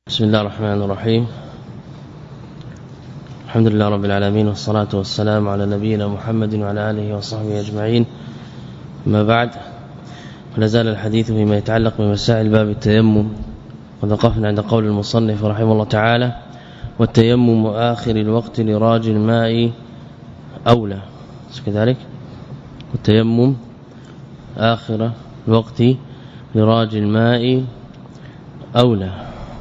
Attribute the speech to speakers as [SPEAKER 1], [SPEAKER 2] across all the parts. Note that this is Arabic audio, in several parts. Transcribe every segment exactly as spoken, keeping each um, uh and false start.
[SPEAKER 1] بسم الله الرحمن الرحيم. الحمد لله رب العالمين والصلاة والسلام على نبينا محمد وعلى آله وصحبه أجمعين. ما بعد، فلازال الحديث فيما يتعلق بمسائل باب التيمم، ووقفنا عند قول المصنف رحمه الله تعالى: والتيمم آخر الوقت لراج الماء أولى. كذلك والتيمم آخر الوقت لراج الماء أولى.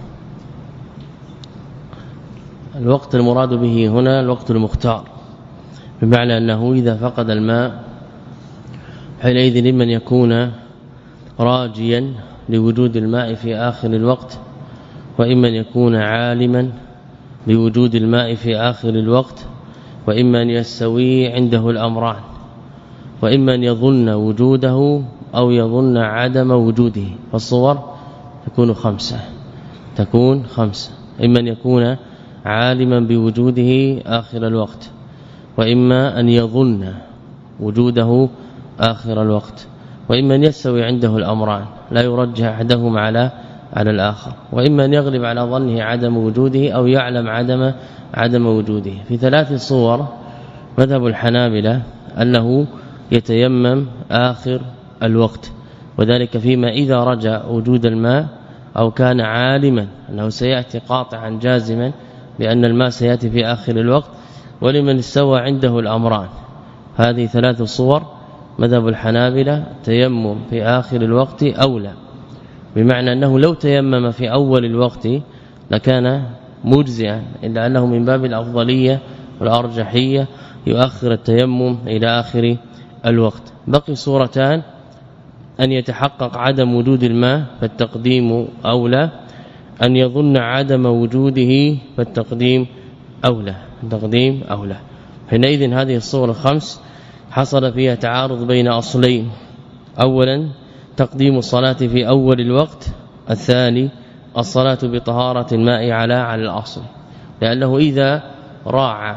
[SPEAKER 1] الوقت المراد به هنا الوقت المختار، بمعنى أنه إذا فقد الماء حينئذ لمن يكون راجيا لوجود الماء في آخر الوقت، وإما يكون عالما بوجود الماء في آخر الوقت، وإما أن يستوي عنده الأمران، وإما أن يظن وجوده أو يظن عدم وجوده. فالصور تكون خمسة تكون خمسة إما أن يكون عالما بوجوده آخر الوقت، وإما أن يظن وجوده آخر الوقت، وإما أن يستوي عنده الأمران لا يرجح أحدهما على على الآخر، وإما أن يغلب على ظنه عدم وجوده أو يعلم عدم عدم وجوده. في ثلاث صور مذهب الحنابلة أنه يتيمم آخر الوقت، وذلك فيما إذا رجع وجود الماء أو كان عالما أنه سيأتي قاطعا جازما بأن الماء سيأتي في آخر الوقت، ولمن استوى عنده الأمران. هذه ثلاث صور مذهب الحنابلة: تيمم في آخر الوقت أولى، بمعنى أنه لو تيمم في أول الوقت لكان مجزئا، إلا أنه من باب الأفضلية والأرجحية يؤخر التيمم إلى آخر الوقت. بقي صورتان: أن يتحقق عدم وجود الماء فالتقديم أولى، أن يظن عدم وجوده فالتقديم أولى التقديم أولى. حينئذ هذه الصور الخمس حصل فيها تعارض بين أصلين: أولا تقديم الصلاة في أول الوقت، الثاني الصلاة بطهارة الماء على على الأصل، لأنه إذا راعى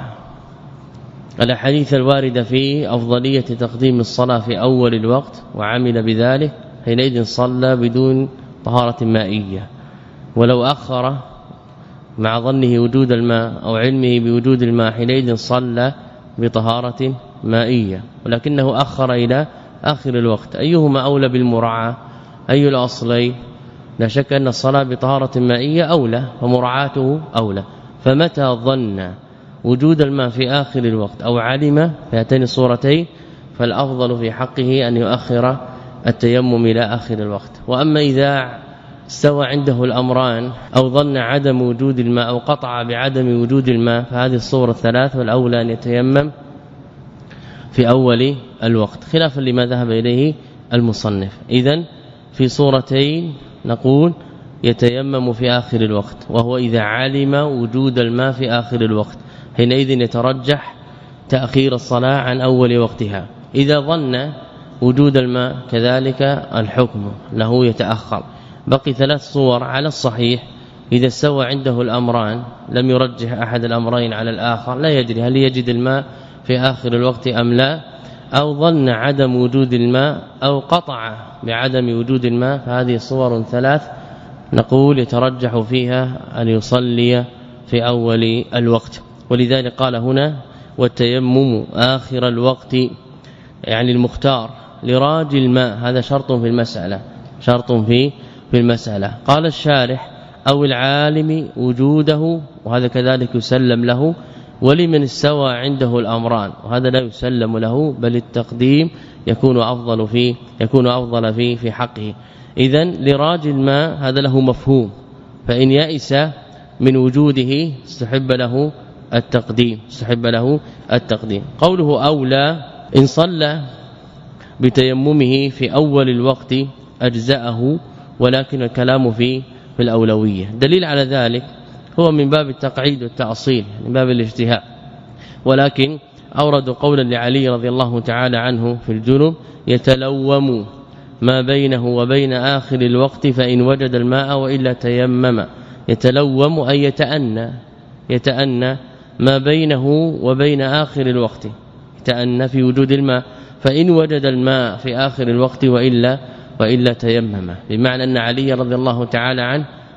[SPEAKER 1] الأحاديث الواردة في أفضلية تقديم الصلاة في أول الوقت وعمل بذلك حينئذ صلى بدون طهارة مائية، ولو أخر مع ظنه وجود الماء أو علمه بوجود الماء حينئذ صلى بطهارة مائية، ولكنه أخر إلى آخر الوقت. أيهما أولى بالمراعاة؟ أي الأصلين؟ لا شك أن الصلاة بطهارة مائية أولى ومراعاته أولى. فمتى ظن وجود الماء في آخر الوقت أو علم في هاتين الصورتين فالأفضل في حقه أن يؤخر التيمم إلى آخر الوقت. وأما إذا استوى عنده الأمران أو ظن عدم وجود الماء أو قطع بعدم وجود الماء فهذه الصورة الثلاث، والأولى أن يتيمم في أول الوقت، خلافا لما ذهب إليه المصنف. إذن في صورتين نقول يتيمم في آخر الوقت، وهو إذا علم وجود الماء في آخر الوقت حينئذ يترجح تأخير الصلاة عن أول وقتها. إذا ظن وجود الماء كذلك الحكم له يتأخر. بقي ثلاث صور على الصحيح: إذا استوى عنده الأمران لم يرجح أحد الأمرين على الآخر، لا يدري هل يجد الماء في آخر الوقت أم لا، أو ظن عدم وجود الماء أو قطع بعدم وجود الماء، فهذه صور ثلاث نقول يترجح فيها أن يصلي في أول الوقت. ولذلك قال هنا: والتيمم آخر الوقت، يعني المختار لراج الماء. هذا شرط في المسألة شرط في في المسألة. قال الشارح: أو العالم وجوده، وهذا كذلك يسلم له، ولمن استوى عنده الأمران، وهذا لا يسلم له بل التقديم يكون أفضل فيه يكون أفضل فيه في حقه. إذن لراج الماء هذا له مفهوم، فإن يئس من وجوده استحب له التقديم استحب له التقديم. قوله أولى: إن صلى بتيممه في أول الوقت أجزأه، ولكن الكلام في في الأولوية. دليل على ذلك هو من باب التقعيد والتأصيل، من باب الاجتهاد، ولكن أوردوا قولا لعلي رضي الله تعالى عنه في الجنب: يتلوم ما بينه وبين آخر الوقت فإن وجد الماء وإلا تيمم. يتلوم أي يتأنى يتأنى ما بينه وبين آخر الوقت، يتأنى في وجود الماء، فإن وجد الماء في آخر الوقت وإلا وإلا تيمم، بمعنى أن علي رضي الله تعالى عنه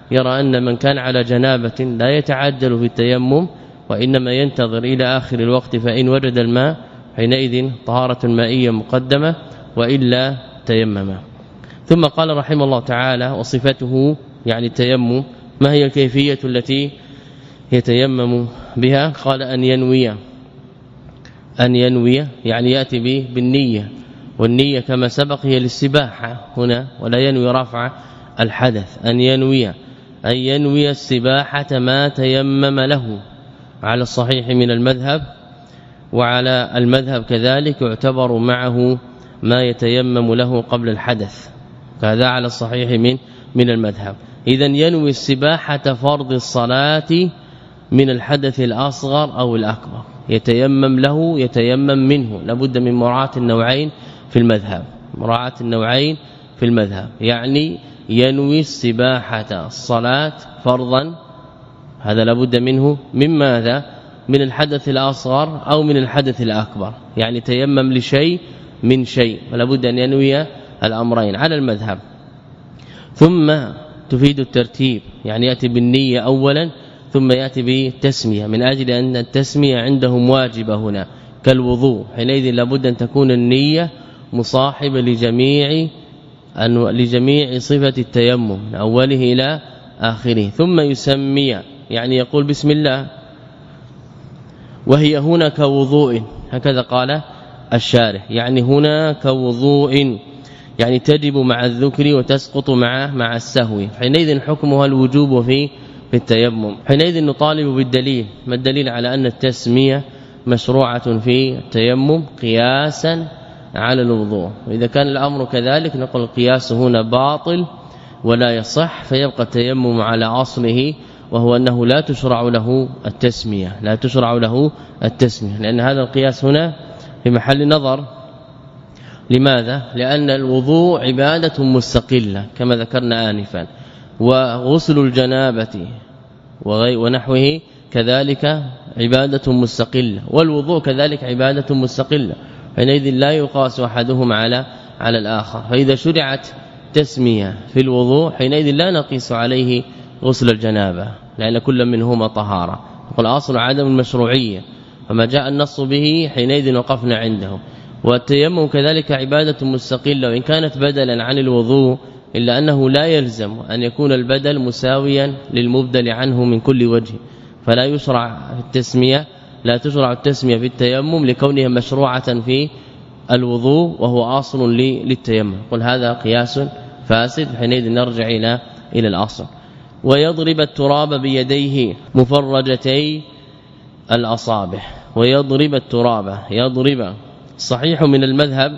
[SPEAKER 1] يرى أن من كان على جنابة لا يتعجل في التيمم وإنما ينتظر إلى آخر الوقت، فإن وجد الماء حينئذ طهارة مائية مقدمة وإلا تيمم. ثم قال رحمه الله تعالى: وصفته يعني التيمم، ما هي الكيفية التي يتيمم بها؟ قال أن ينوي أن ينوي يعني يأتي به بالنية، والنية كما سبق هي للسباحة هنا، ولا ينوي رفع الحدث. أن ينوي أن ينوي السباحة ما تيمم له على الصحيح من المذهب، وعلى المذهب كذلك يعتبر معه ما يتيمم له قبل الحدث، هذا على الصحيح من من المذهب. إذن ينوي السباحة فرض الصلاة من الحدث الأصغر أو الأكبر، يتيمم له يتيمم منه، لابد من مراعاة النوعين في المذهب، مراعاة النوعين في المذهب، يعني ينوي السباحة الصلاة فرضا، هذا لابد منه من ماذا؟ من الحدث الأصغر أو من الحدث الأكبر، يعني تيمم لشيء من شيء، فلا بد أن ينوي الأمرين على المذهب. ثم تفيد الترتيب، يعني يأتي بالنية أولا ثم يأتي بالتسمية، من أجل أن التسمية عندهم واجبة هنا كالوضوء، حينئذ لابد أن تكون النية مصاحبة لجميع لجميع صفة التيمم من أوله إلى آخره. ثم يسمي يعني يقول بسم الله، وهي هنا كوضوء، هكذا قال الشارح، يعني هنا كوضوء، يعني تجب مع الذكر وتسقط مع مع السهو، حينئذ حكمها الوجوب في في التيمم. حينئذ نطالب بالدليل، ما الدليل على أن التسمية مشروعة في التيمم قياسا على الوضوء؟ وإذا كان الأمر كذلك نقول القياس هنا باطل ولا يصح، فيبقى التيمم على أصله، وهو أنه لا تشرع له التسمية، لا تشرع له التسمية، لأن هذا القياس هنا في محل نظر. لماذا؟ لأن الوضوء عبادة مستقلة كما ذكرنا آنفا، وغسل الجنابة ونحوه كذلك عبادة مستقلة، والوضوء كذلك عبادة مستقلة، حينئذ لا يقاس أحدهما على على الآخر. فإذا شرعت تسمية في الوضوء حينئذ لا نقيس عليه غسل الجنابة، لأن كل منهما طهارة، يقول أصل عدم المشروعية، فما جاء النص به حينئذ وقفنا عنده. والتيمم كذلك عبادة مستقلة، وإن كانت بدلا عن الوضوء إلا أنه لا يلزم أن يكون البدل مساويا للمبدل عنه من كل وجه، فلا يشرع التسمية لا تشرع التسمية في التيمم لكونها مشروعة في الوضوء وهو اصل للتيمم. قل هذا قياس فاسد، حينئذ نرجع إلى إلى الأصل. ويضرب التراب بيديه مفرجتي الأصابع، ويضرب التراب، يضرب صحيح من المذهب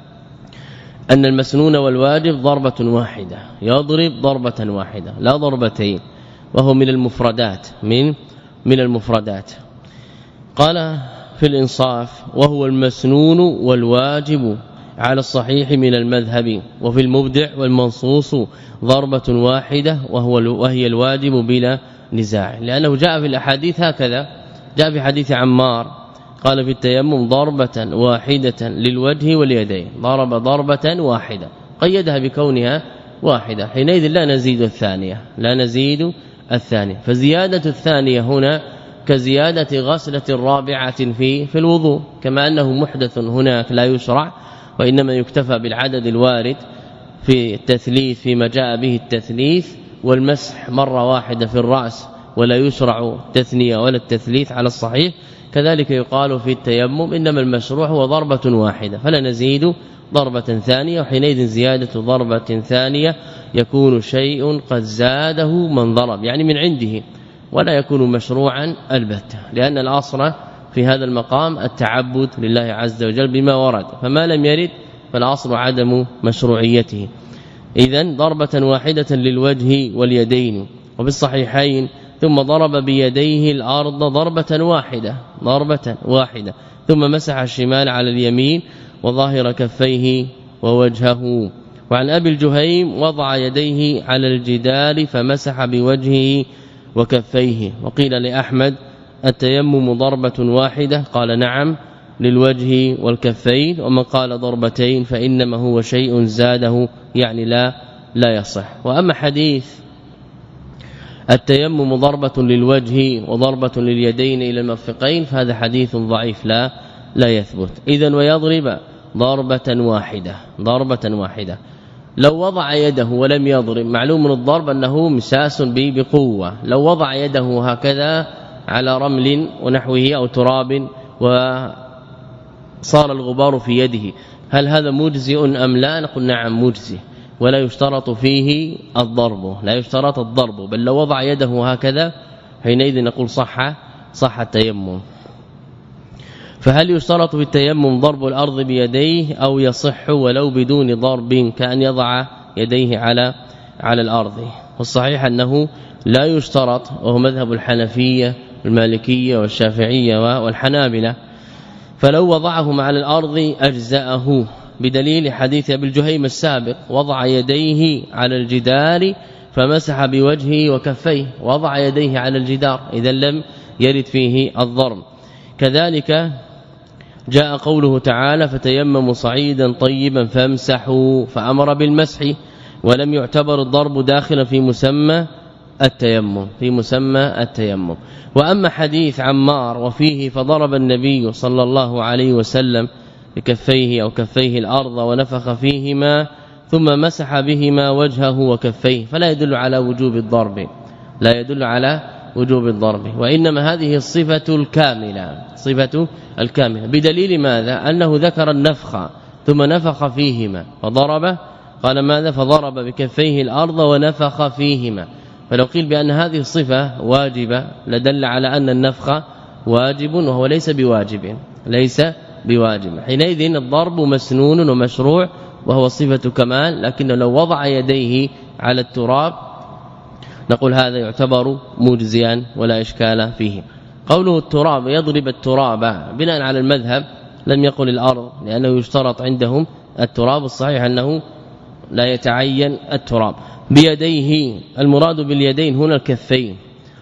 [SPEAKER 1] أن المسنون والواجب ضربة واحدة، يضرب ضربة واحدة لا ضربتين، وهو من المفردات من من المفردات. قال في الإنصاف: وهو المسنون والواجب على الصحيح من المذهب، وفي المبدع والمنصوص ضربة واحدة وهو وهي الواجب بلا نزاع، لأنه جاء في الأحاديث هكذا، جاء في حديث عمار قال في التيمم ضربة واحدة للوجه واليدين، ضرب ضربة واحدة، قيدها بكونها واحدة، حينئذ لا نزيد الثانية لا نزيد الثانية فزيادة الثانية هنا كزيادة غسلة الرابعة في في الوضوء، كما أنه محدث هناك لا يشرع، وإنما يكتفى بالعدد الوارد في التثليث فيما جاء به التثليث، والمسح مرة واحدة في الرأس ولا يشرع التثنية ولا التثليث على الصحيح. كذلك يقال في التيمم إنما المشروع هو ضربة واحدة فلا نزيد ضربة ثانية، وحينئذ زيادة ضربة ثانية يكون شيء قد زاده من ضرب يعني من عنده، ولا يكون مشروعا البتة، لأن الأصل في هذا المقام التعبد لله عز وجل بما ورد، فما لم يرد فالأصل عدم مشروعيته. إذن ضربة واحدة للوجه واليدين. وفي الصحيحين: ثم ضرب بيديه الأرض ضربة واحدة ضربة واحدة ثم مسح الشمال على اليمين وظاهر كفيه ووجهه. وعن أبي الجهيم: وضع يديه على الجدار فمسح بوجهه وكفيه. وقيل لأحمد: التيمم ضربة واحدة؟ قال: نعم للوجه والكفين، ومن قال ضربتين فإنما هو شيء زاده يعني لا لا يصح. وأما حديث التيمم ضربة للوجه وضربة لليدين إلى المرفقين فهذا حديث ضعيف لا لا يثبت. إذن ويضرب ضربة واحدة ضربة واحدة. لو وضع يده ولم يضرب معلوم من الضرب أنه مساس بقوة، لو وضع يده هكذا على رمل ونحوه أو تراب وصار الغبار في يده هل هذا مجزئ أم لا؟ نقول نعم مجزئ ولا يشترط فيه الضرب، لا يشترط الضرب، بل لو وضع يده هكذا حينئذ نقول صح صح التيمم. فهل يشترط في التيمم ضرب الأرض بيديه أو يصح ولو بدون ضرب كأن يضع يديه على على الأرض؟ والصحيح أنه لا يشترط، وهو مذهب الحنفية والمالكية والشافعية والحنابلة. فلو وضعهما على الأرض أجزأه بدليل حديث ابي الجهيم السابق وضع يديه على الجدار فمسح بوجهه وكفيه، وضع يديه على الجدار إذا لم يرد فيه الضرب. كذلك جاء قوله تعالى فتيمموا صعيدا طيبا فامسحوا فأمر بالمسح ولم يعتبر الضرب داخلا في مسمى التيمم في مسمى التيمم. وأما حديث عمار وفيه فضرب النبي صلى الله عليه وسلم بكفيه أو كفيه الأرض ونفخ فيهما ثم مسح بهما وجهه وكفيه فلا يدل على وجوب الضرب لا يدل على وجوب الضرب، وإنما هذه الصفة الكاملة صفة الكاملة بدليل ماذا؟ أنه ذكر النفخ ثم نفخ فيهما فضرب قال ماذا؟ فضرب بكفيه الأرض ونفخ فيهما. فلو قيل بأن هذه الصفة واجبة لدل على أن النفخ واجب وهو ليس بواجب ليس بواجب، حينئذ الضرب مسنون ومشروع وهو صفة كمال، لكن لو وضع يديه على التراب نقول هذا يعتبر مجزيا ولا إشكال فيه. قوله التراب يضرب التراب بناء على المذهب لم يقل الأرض لأنه يشترط عندهم التراب، الصحيح أنه لا يتعين التراب. بيديه المراد باليدين هنا الكفين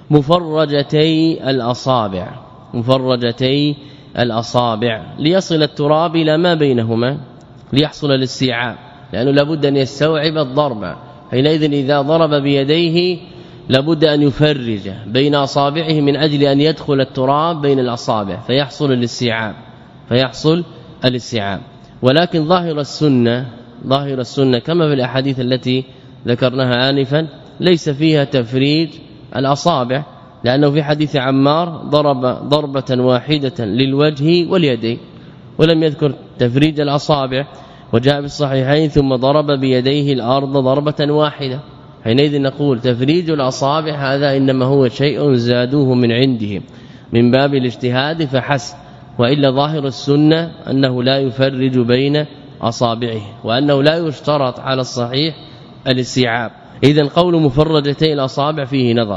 [SPEAKER 1] مفرجتي الأصابع مفرجتي الأصابع ليصل التراب إلى ما بينهما ليحصل الاستيعاب، لأنه لابد أن يستوعب الضرب، حينئذ إذا ضرب بيديه لابد أن يفرج بين أصابعه من أجل أن يدخل التراب بين الأصابع فيحصل الاستيعاب فيحصل الاستيعاب. ولكن ظاهر السنة ظاهر السنة كما في الأحاديث التي ذكرناها آنفا ليس فيها تفريج الأصابع، لأنه في حديث عمار ضرب ضربة واحدة للوجه واليدين ولم يذكر تفريج الأصابع، وجاء بالصحيحين ثم ضرب بيديه الأرض ضربة واحدة، حينئذ نقول تفريج الأصابع هذا إنما هو شيء زادوه من عندهم من باب الاجتهاد فحسب، وإلا ظاهر السنة أنه لا يفرج بين أصابعه وأنه لا يشترط على الصحيح الاستيعاب. إذن قول مفرجتي الأصابع فيه نظر،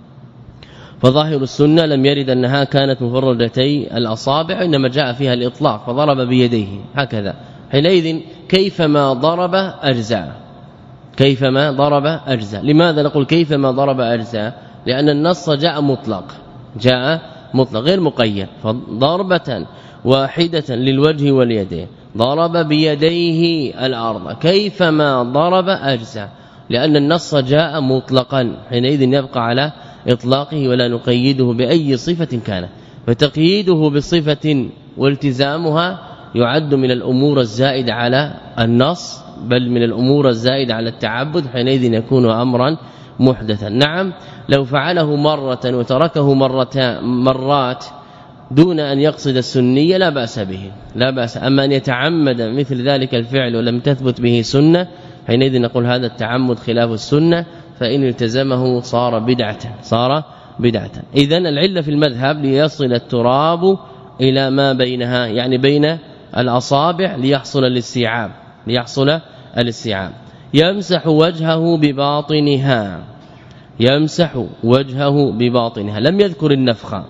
[SPEAKER 1] فظاهر السنة لم يرد أنها كانت مفرجتي الأصابع إنما جاء فيها الإطلاق فضرب بيديه هكذا، حينئذ كيفما ضرب أجزاء كيفما ضرب أجزاء. لماذا نقول كيفما ضرب أجزاء؟ لأن النص جاء مطلق جاء مطلق غير مقيد، فضربة واحدة للوجه واليدين ضرب بيديه الأرض كيفما ضرب أجزاء، لأن النص جاء مطلقا حينئذ يبقى على إطلاقه ولا نقيده بأي صفة كان، فتقييده بصفة والتزامها يعد من الأمور الزائدة على النص بل من الأمور الزائدة على التعبد، حينئذ يكون أمرا محدثا. نعم لو فعله مرة وتركه مرتان مرات دون أن يقصد السنية لا بأس به لا بأس، أما أن يتعمد مثل ذلك الفعل ولم تثبت به سنة حينئذ نقول هذا التعمد خلاف السنة، فإن التزمه صار بدعة صار بدعة. إذن العلة في المذهب ليصل التراب إلى ما بينها يعني بين الأصابع ليحصل الاستيعاب ليحصل الاستيعاب. يمسح وجهه بباطنها يمسح وجهه بباطنها لم يذكر النفخ.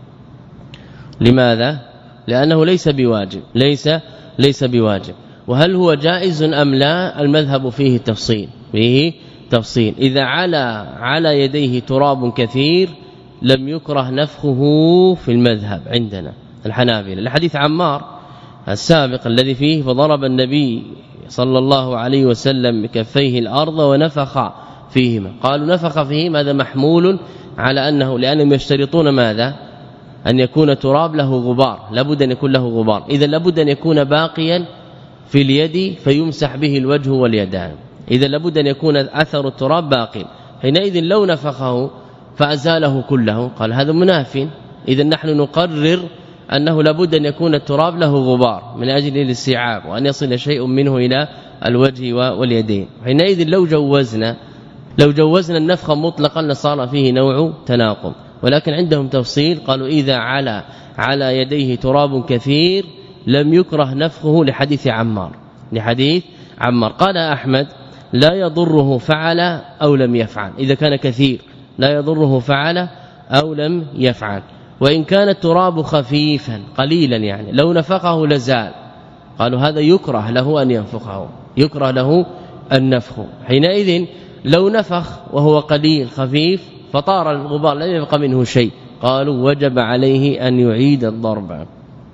[SPEAKER 1] لماذا؟ لأنه ليس بواجب ليس ليس بواجب. وهل هو جائز أم لا؟ المذهب فيه تفصيل فيه تفصيل. إذا على على يديه تراب كثير لم يكره نفخه في المذهب عندنا الحنابلة. الحديث عمار السابق الذي فيه فضرب النبي صلى الله عليه وسلم بكفيه الأرض ونفخ فيهما. قالوا نفخ فيهما هذا محمول على أنه لأنهم يشترطون ماذا؟ أن يكون تراب له غبار، لابد أن يكون له غبار، إذا لابد أن يكون باقيا في اليد فيمسح به الوجه واليدان، إذا لابد أن يكون أثر التراب باقي. حينئذ لو نفخه فأزاله كله قال هذا مناف، إذا نحن نقرر أنه لابد أن يكون التراب له غبار من أجل الاستيعاب وأن يصل شيء منه إلى الوجه واليدين. حينئذ لو جوزنا لو جوزنا النفخ مطلقا لصار فيه نوع تناقض، ولكن عندهم تفصيل قالوا إذا على على يديه تراب كثير لم يكره نفخه لحديث عمار لحديث عمار قال أحمد لا يضره فعل أو لم يفعل، إذا كان كثير لا يضره فعل أو لم يفعل. وإن كان التراب خفيفا قليلا يعني لو نفخه لزال، قالوا هذا يكره له أن ينفخه، يكره له النفخ. حينئذ لو نفخ وهو قليل خفيف فطار الغبار لا يبقى منه شيء، قالوا وجب عليه أن يعيد الضرب،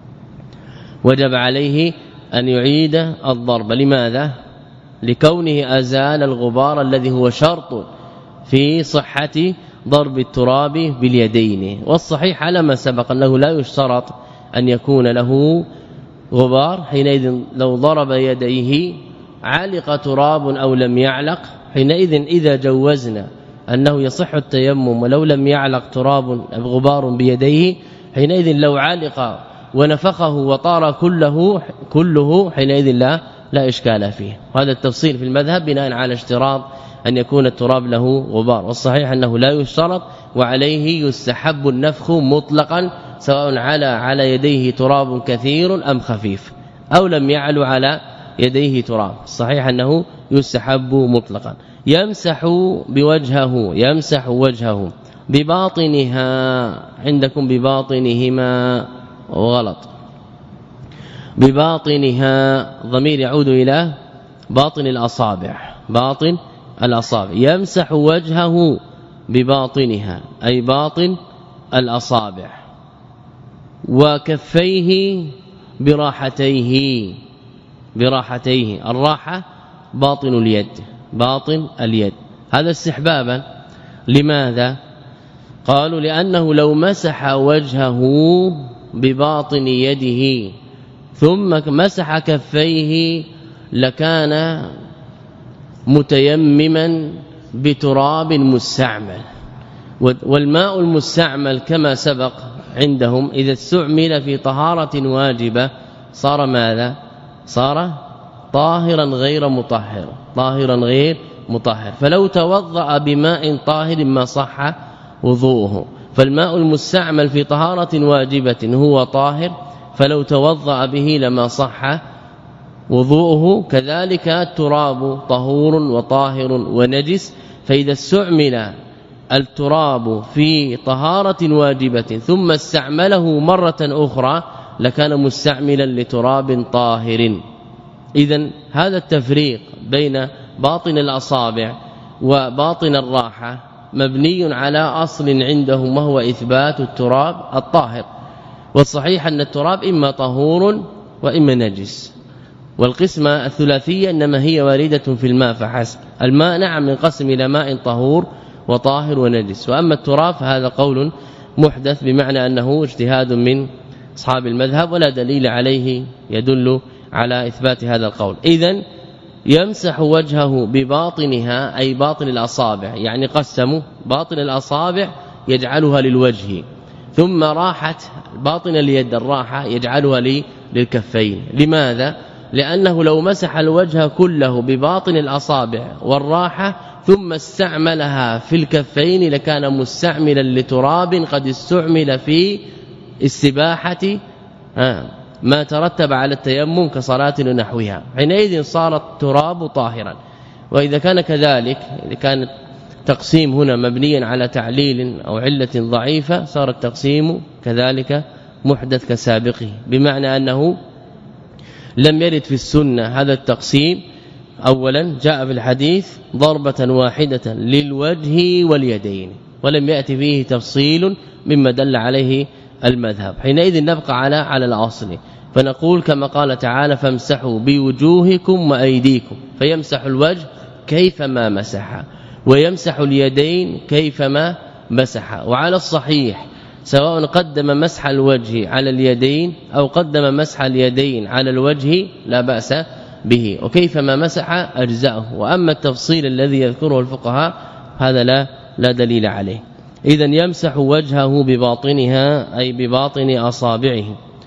[SPEAKER 1] وجب عليه أن يعيد الضرب. لماذا؟ لكونه أزال الغبار الذي هو شرط في صحة ضرب التراب باليدين. والصحيح على ما سبق أنه لا يشترط أن يكون له غبار، حينئذ لو ضرب يديه علق تراب أو لم يعلق، حينئذ إذا جوزنا أنه يصح التيمم ولو لم يعلق تراب غبار بيديه، حينئذ لو علق ونفخه وطار كله كله حينئذ لا لا اشكال فيه. وهذا التفصيل في المذهب بناء على اشتراط أن يكون التراب له غبار، والصحيح أنه لا يشترط، وعليه يستحب النفخ مطلقا سواء على على يديه تراب كثير أم خفيف أو لم يعلو على يديه تراب، الصحيح أنه يستحب مطلقا. يمسح بوجهه يمسح وجهه بباطنها، عندكم بباطنهما وغلط، بباطنها ضمير يعود إلى باطن الأصابع، باطن الأصابع. يمسح وجهه بباطنها أي باطن الأصابع، وكفيه براحتيه براحتيه الراحة باطن اليد باطن اليد هذا استحبابا. لماذا؟ قالوا لأنه لو مسح وجهه بباطن يده ثم مسح كفيه لكان متيمما بتراب مستعمل، والماء المستعمل كما سبق عندهم إذا استعمل في طهارة واجبة صار ماذا؟ صار طاهرا غير مطهر طاهرا غير مطهر. فلو توضأ بماء طاهر ما صح وضوءه، فالماء المستعمل في طهارة واجبة هو طاهر، فلو توضأ به لما صح وضوءه. كذلك التراب طهور وطاهر ونجس، فإذا استعمل التراب في طهارة واجبة ثم استعمله مرة أخرى لكان مستعملا لتراب طاهر. إذن هذا التفريق بين باطن الأصابع وباطن الراحة مبني على أصل عندهم وهو إثبات التراب الطاهر، والصحيح أن التراب إما طهور وإما نجس، والقسمة الثلاثية إنما هي واردة في الماء فحسب. الماء نعم ينقسم إلى ماء طهور وطاهر ونجس، وأما التراب فهذا قول محدث بمعنى أنه اجتهاد من أصحاب المذهب ولا دليل عليه يدل على إثبات هذا القول. إذن يمسح وجهه بباطنها أي باطن الأصابع، يعني قسموا باطن الأصابع يجعلها للوجه، ثم راحت باطن اليد الراحة يجعلها للكفين. لماذا؟ لأنه لو مسح الوجه كله بباطن الأصابع والراحة ثم استعملها في الكفين لكان مستعملا لتراب قد استعمل في استباحة ما ترتب على التيمم كصلاة ونحوها، حينئذ صار التراب طاهرا. وإذا كان كذلك، إذا كان التقسيم هنا مبنيا على تعليل أو علة ضعيفة صار التقسيم كذلك محدث كسابقه، بمعنى أنه لم يرد في السنة هذا التقسيم. أولا جاء في الحديث ضربة واحدة للوجه واليدين، ولم يأتي فيه تفصيل مما دل عليه المذهب، حينئذ نبقى على على الأصل، فنقول كما قال تعالى فامسحوا بوجوهكم وأيديكم، فيمسح الوجه كيفما مسح، ويمسح اليدين كيفما مسح. وعلى الصحيح سواء قدم مسح الوجه على اليدين أو قدم مسح اليدين على الوجه لا بأس به، وكيفما مسح أجزأه. وأما التفصيل الذي يذكره الفقهاء هذا لا لا دليل عليه. إذن يمسح وجهه بباطنها أي بباطن أصابعه،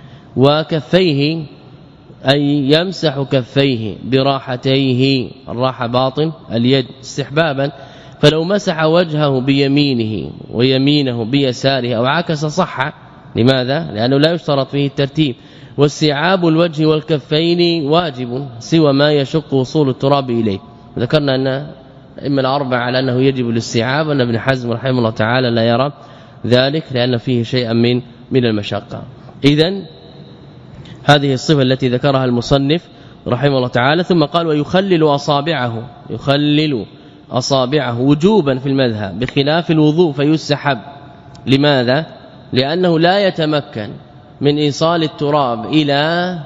[SPEAKER 1] وكفيه أي يمسح كفيه براحتيه، الراحة باطن اليد استحبابا. فلو مسح وجهه بيمينه ويمينه بيساره أو عكس صح. لماذا؟ لأنه لا يشترط فيه الترتيب. واستيعاب الوجه والكفين واجب سوى ما يشق وصول التراب إليه. ذكرنا أن إما الأربع على أنه يجب الاستيعاب، وأن ابن حزم رحمه الله تعالى لا يرى ذلك لأن فيه شيئا من من المشقة. إذن هذه الصفة التي ذكرها المصنف رحمه الله تعالى. ثم قال ويخلل أصابعه، يخلل أصابعه وجوبا في المذهب بخلاف الوضوء فيستحب. لماذا؟ لأنه لا يتمكن من إيصال التراب إلى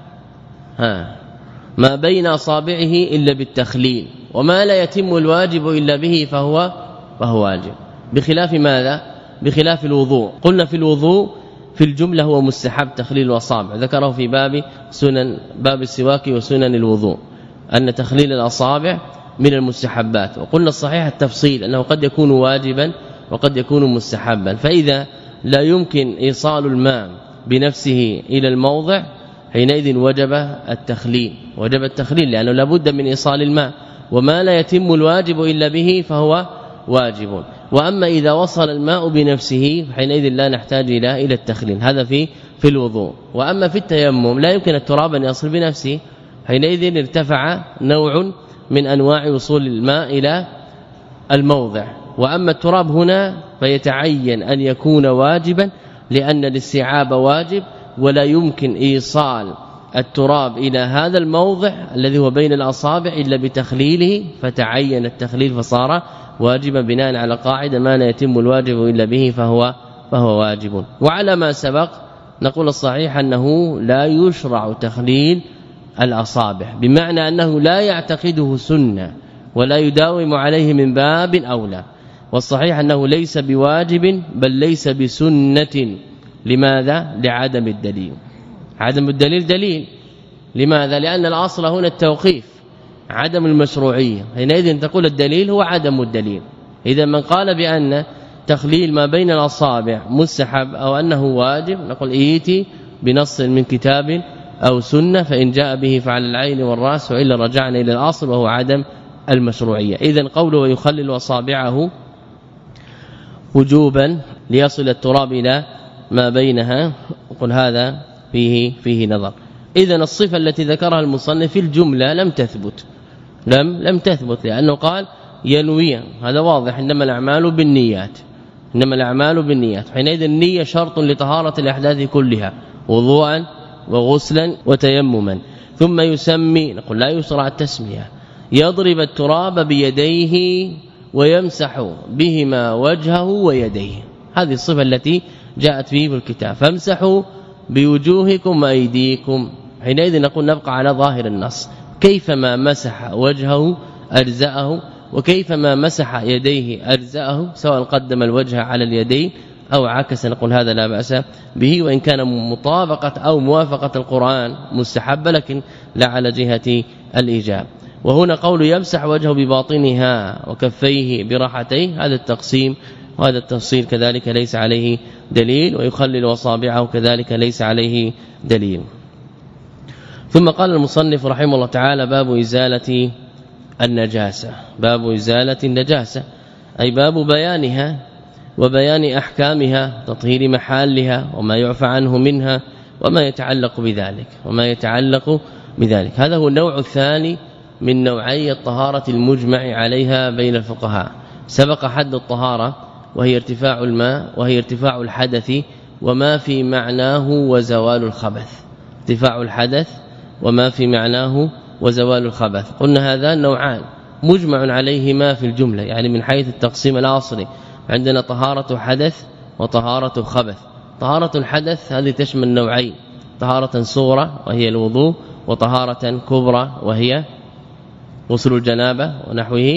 [SPEAKER 1] ها ما بين أصابعه إلا بالتخليل، وما لا يتم الواجب إلا به فهو فهو واجب، بخلاف ماذا؟ بخلاف الوضوء. قلنا في الوضوء في الجملة هو مستحب تخليل الأصابع، ذكره في باب سنن باب السواك وسنن الوضوء أن تخليل الأصابع من المستحبات. وقلنا الصحيح التفصيل أنه قد يكون واجبا وقد يكون مستحبا. فإذا لا يمكن إيصال الماء بنفسه إلى الموضع حينئذ وجب التخليل، وجب التخليل لأنه لا بد من إيصال الماء، وما لا يتم الواجب إلا به فهو واجب. وأما إذا وصل الماء بنفسه حينئذ لا نحتاج إلى إلى التخليل. هذا في في الوضوء. وأما في التيمم لا يمكن التراب أن يصل بنفسه، حينئذ ارتفع نوع من أنواع وصول الماء إلى الموضع. وأما التراب هنا فيتعين أن يكون واجبا لأن الاستيعاب واجب، ولا يمكن إيصال التراب إلى هذا الموضع الذي هو بين الأصابع إلا بتخليله، فتعين التخليل فصار واجبا بناء على قاعدة ما لا يتم الواجب إلا به فهو فهو واجب. وعلى ما سبق نقول الصحيح أنه لا يشرع تخليل الأصابع، بمعنى أنه لا يعتقده سنة ولا يداوم عليه من باب أولى. والصحيح أنه ليس بواجب بل ليس بسنة. لماذا؟ لعدم الدليل. عدم الدليل دليل. لماذا؟ لأن الأصل هنا التوقيف، عدم المشروعية. حينئذ تقول الدليل هو عدم الدليل. إذا من قال بأن تخليل ما بين الأصابع مستحب أو أنه واجب نقول إيتي بنص من كتاب أو سنة، فإن جاء به فعلى العين والرأس، وإلا رجعنا إلى الأصل وهو عدم المشروعية. إذن قوله ويخلل أصابعه وجوبا ليصل التراب إلى ما بينها، وقل هذا فيه فيه نظر. إذن الصفة التي ذكرها المصنف في الجملة لم تثبت لم لم تثبت لأنه قال ينوي، هذا واضح، إنما الأعمال بالنيات إنما الأعمال بالنيات. حينئذ النية شرط لطهارة الأحداث كلها، وضوءا وغسلا وتيمما. ثم يسمي، نقول لا يشرع التسمية، يضرب التراب بيديه ويمسح بهما وجهه ويديه. هذه الصفة التي جاءت فيه في الكتاب، فامسحوا بوجوهكم وأيديكم. حينئذ نقول نبقى على ظاهر النص، كيفما مسح وجهه أجزأه، وكيفما مسح يديه أجزأه، سواء قدم الوجه على اليدين أو عكس نقول هذا لا بأس به، وإن كان مطابقة أو موافقة القرآن مستحب لكن لا على جهة الإيجاب. وهنا قول يمسح وجهه بباطنها وكفيه براحتيه، هذا التقسيم وهذا التفصيل كذلك ليس عليه دليل، ويخلل أصابعه كذلك ليس عليه دليل. ثم قال المصنف رحمه الله تعالى باب إزالة النجاسة. باب إزالة النجاسة أي باب بيانها وبيان أحكامها، تطهير محلها وما يعفى عنه منها وما يتعلق بذلك وما يتعلق بذلك. هذا هو النوع الثاني من نوعي الطهارة المجمع عليها بين الفقهاء. سبق حد الطهارة وهي ارتفاع الماء، وهي ارتفاع الحدث وما في معناه وزوال الخبث. ارتفاع الحدث وما في معناه وزوال الخبث، قلنا هذا نوعان مجمع عليهما في الجملة، يعني من حيث التقسيم العصري عندنا طهارة حدث وطهارة خبث. طهارة الحدث هذه تشمل نوعين، طهارة صغرى وهي الوضوء، وطهارة كبرى وهي غسل الجنابة ونحوه.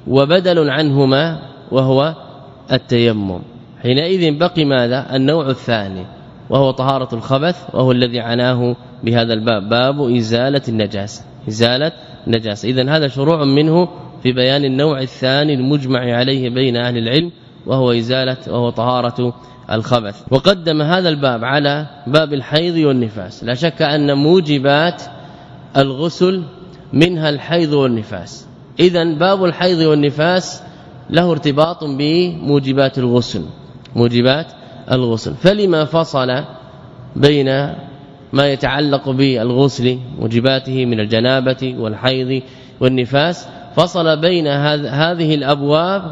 [SPEAKER 1] وبدل عنهما وهو التيمم. حينئذ بقي ماذا؟ النوع الثاني وهو طهارة الخبث، وهو الذي عناه بهذا الباب، باب إزالة النجاسة. إزالة النجاسة. إذن هذا شروع منه في بيان النوع الثاني المجمع عليه بين أهل العلم، وهو إزالة وهو طهارة الخبث. وقدم هذا الباب على باب الحيض والنفاس. لا شك أن موجبات الغسل منها الحيض والنفاس. إذن باب الحيض والنفاس له ارتباط بموجبات الغسل، موجبات الغسل. فلما فصل بين ما يتعلق بالغسل موجباته من الجنابة والحيض والنفاس، فصل بين هذه الأبواب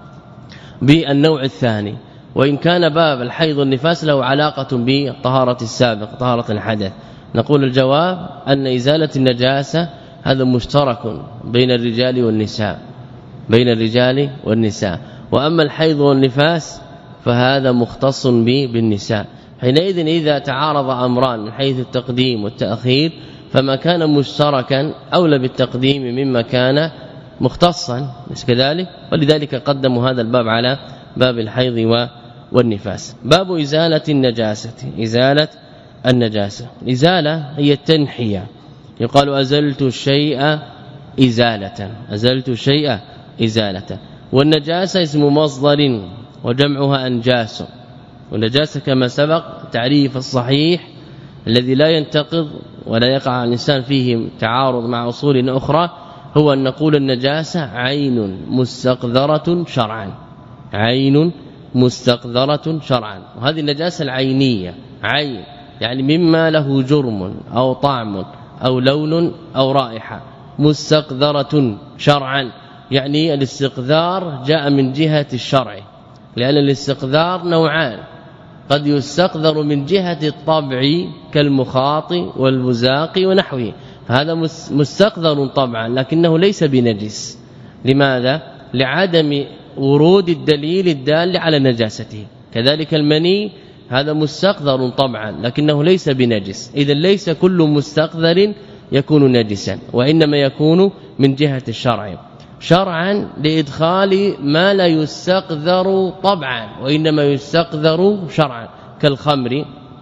[SPEAKER 1] بالنوع الثاني. وإن كان باب الحيض والنفاس له علاقة بالطهارة السابق، طهارة الحدث، نقول الجواب أن إزالة النجاسة هذا مشترك بين الرجال والنساء، بين الرجال والنساء. وأما الحيض والنفاس فهذا مختص بالنساء. حينئذ إذا تعارض أمران من حيث التقديم والتأخير، فما كان مشتركا أولى بالتقديم مما كان مختصا، مش كذلك؟ ولذلك قدموا هذا الباب على باب الحيض والنفاس. باب إزالة النجاسة. إزالة النجاسة، إزالة هي التنحية. يقال أزلت الشيء إزالة، أزلت الشيء إزالة. والنجاسة اسم مصدر وجمعها أنجاس. والنجاسة كما سبق تعريف الصحيح الذي لا ينتقض ولا يقع الإنسان فيه تعارض مع أصول أخرى، هو أن نقول النجاسة عين مستقذرة شرعا، عين مستقذرة شرعا. وهذه النجاسة العينية، عين يعني مما له جرم أو طعم أو لون أو رائحة. مستقذرة شرعا يعني الاستقذار جاء من جهة الشرع، لأن الاستقذار نوعان، قد يستقذر من جهة الطبع كالمخاط والمزاق ونحوه، هذا مستقذر طبعا لكنه ليس بنجس. لماذا؟ لعدم ورود الدليل الدال على نجاسته. كذلك المني هذا مستقذر طبعا لكنه ليس بنجس. إذا ليس كل مستقذر يكون نجسا، وإنما يكون من جهة الشرع، شرعا لإدخال ما لا يستقذر طبعا وإنما يستقذر شرعا، كالخمر.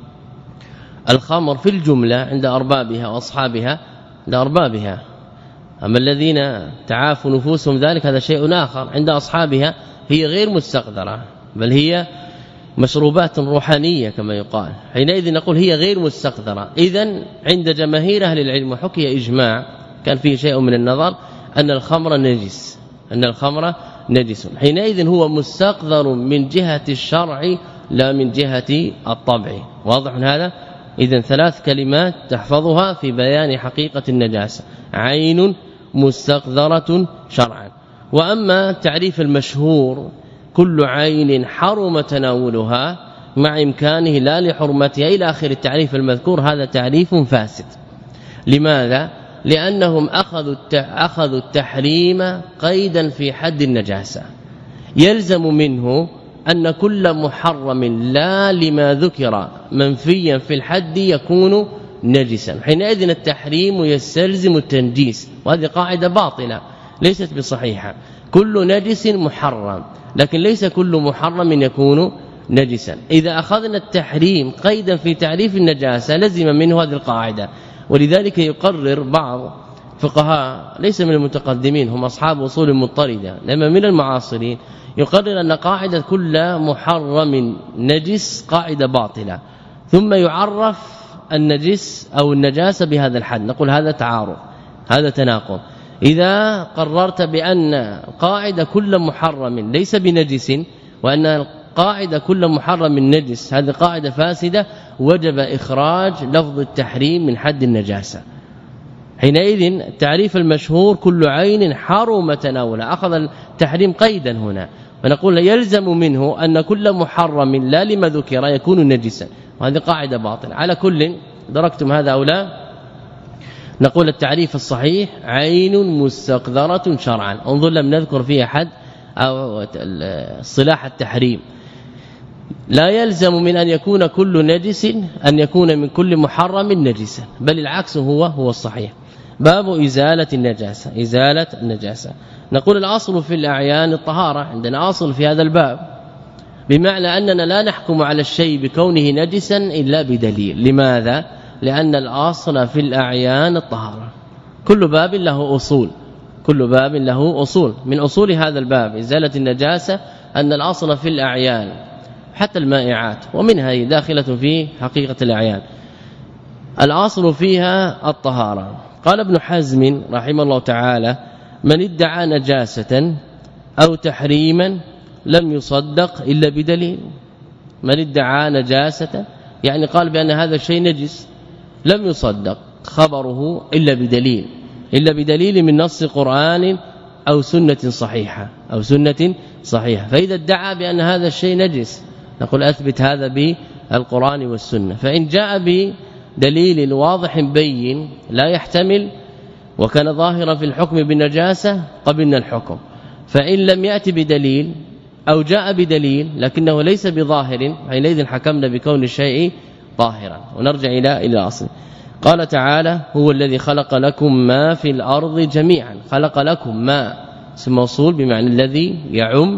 [SPEAKER 1] الخمر في الجملة عند أربابها وأصحابها عند أربابها، أما الذين تعافوا نفوسهم ذلك هذا شيء آخر. عند أصحابها هي غير مستقذرة، بل هي مشروبات روحانية كما يقال. حينئذ نقول هي غير مستقذرة. إذن عند جماهير أهل العلم وحكي إجماع كان فيه شيء من النظر أن الخمر نجس، أن الخمر نجس. حينئذ هو مستقذر من جهة الشرع لا من جهة الطبع. واضح هذا؟ إذن ثلاث كلمات تحفظها في بيان حقيقة النجاسة: عين مستقذرة شرعا. وأما التعريف المشهور كل عين حرم تناولها مع إمكانه لا لحرمتها إلى آخر التعريف المذكور، هذا تعريف فاسد. لماذا؟ لأنهم أخذوا أخذوا التحريم قيدا في حد النجاسة، يلزم منه أن كل محرم لا لما ذكر منفيا في الحد يكون نجسا. حينئذ التحريم يستلزم التنجيس، وهذه قاعدة باطلة ليست بصحيحة. كل نجس محرم لكن ليس كل محرم يكون نجسا. إذا أخذنا التحريم قيدا في تعريف النجاسة لزم منه هذه القاعدة. ولذلك يقرر بعض فقهاء ليس من المتقدمين، هم أصحاب أصول مضطردة، لما من المعاصرين، يقرر أن قاعدة كل محرم نجس قاعدة باطلة، ثم يعرف النجس أو النجاسة بهذا الحد. نقول هذا تعارض، هذا تناقض. إذا قررت بأن قاعدة كل محرم ليس بنجس وأن قاعدة كل محرم نجس هذه قاعدة فاسدة، وجب إخراج لفظ التحريم من حد النجاسة. حينئذ التعريف المشهور كل عين حرم تناولها، أخذ التحريم قيدا هنا، فنقول يلزم منه أن كل محرم لا لما ذكر يكون نجسا، وهذه قاعدة باطلة. على كل دركتم هذا أو لا؟ نقول التعريف الصحيح عين مستقذرة شرعا. انظر لم نذكر فيها حد أو صلاح التحريم. لا يلزم من أن يكون كل نجس أن يكون من كل محرم نجسا، بل العكس هو هو الصحيح. باب إزالة النجاسة. إزالة النجاسة نقول الأصل في الأعيان الطهارة، عندنا أصل في هذا الباب، بمعنى أننا لا نحكم على الشيء بكونه نجسا إلا بدليل. لماذا؟ لأن الأصل في الأعيان الطهارة. كل باب له أصول، كل باب له أصول. من أصول هذا الباب إزالة النجاسة أن الأصل في الأعيان حتى المائعات، ومنها داخلة في حقيقة الأعيان، الأصل فيها الطهارة. قال ابن حزم رحمه الله تعالى: من ادعى نجاسة أو تحريما لم يصدق إلا بدليل. من ادعى نجاسة يعني قال بأن هذا الشيء نجس، لم يصدق خبره إلا بدليل، إلا بدليل من نص قرآن أو سنة صحيحة أو سنة صحيحة. فإذا ادعى بأن هذا الشيء نجس نقول أثبت هذا بالقرآن والسنة. فإن جاء بدليل واضح بين لا يحتمل وكان ظاهرا في الحكم بالنجاسة قبلنا الحكم. فإن لم يأتي بدليل أو جاء بدليل لكنه ليس بظاهر حينئذ حكمنا بكون الشيء ظاهرا. ونرجع إلى إلى أصل. قال تعالى: هو الذي خلق لكم ما في الأرض جميعا. خلق لكم ما اسم موصول بمعنى الذي يعم،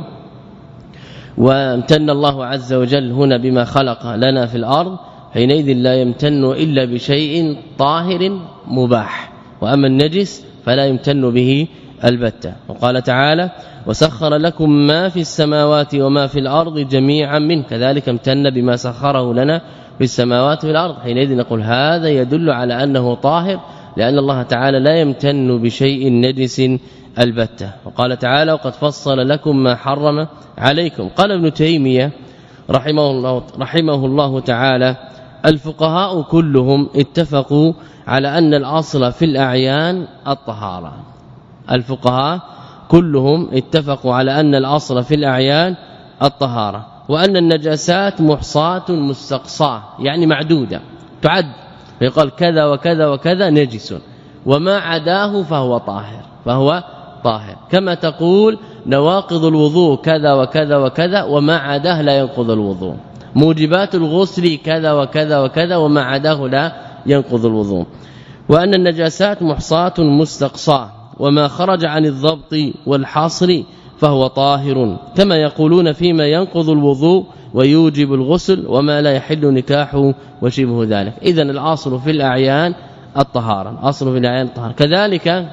[SPEAKER 1] وامتن الله عز وجل هنا بما خلق لنا في الأرض، حينئذ لا يمتن إلا بشيء طاهر مباح، وأما النجس فلا يمتن به البتة. وقال تعالى: وسخر لكم ما في السماوات وما في الأرض جميعا منه، كذلك امتن بما سخره لنا في السماوات والأرض. حينئذ نقول هذا يدل على أنه طاهر، لأن الله تعالى لا يمتن بشيء نجس البتة. وقال تعالى: وقد فصل لكم ما حرم عليكم. قال ابن تيمية رحمه الله, رحمه الله تعالى: الفقهاء كلهم اتفقوا على أن الأصل في الأعيان الطهارة. الفقهاء كلهم اتفقوا على أن الأصل في الأعيان الطهارة، وأن النجاسات محصاة مستقصاة يعني معدودة تعد، فيقال كذا وكذا وكذا نجس، وما عداه فهو طاهر فهو طاهر. كما تقول نواقض الوضوء كذا وكذا وكذا وما عداه لا ينقض الوضوء، موجبات الغسل كذا وكذا وكذا وما عداه لا ينقض الوضوء. وأن النجاسات محصاة مستقصاة، وما خرج عن الضبط والحصر فهو طاهر، كما يقولون فيما ينقض الوضوء ويوجب الغسل وما لا يحل نكاحه وشبه ذلك. إذن الأصل في الأعيان الطهارة، أصل في الأعيان الطهارة. كذلك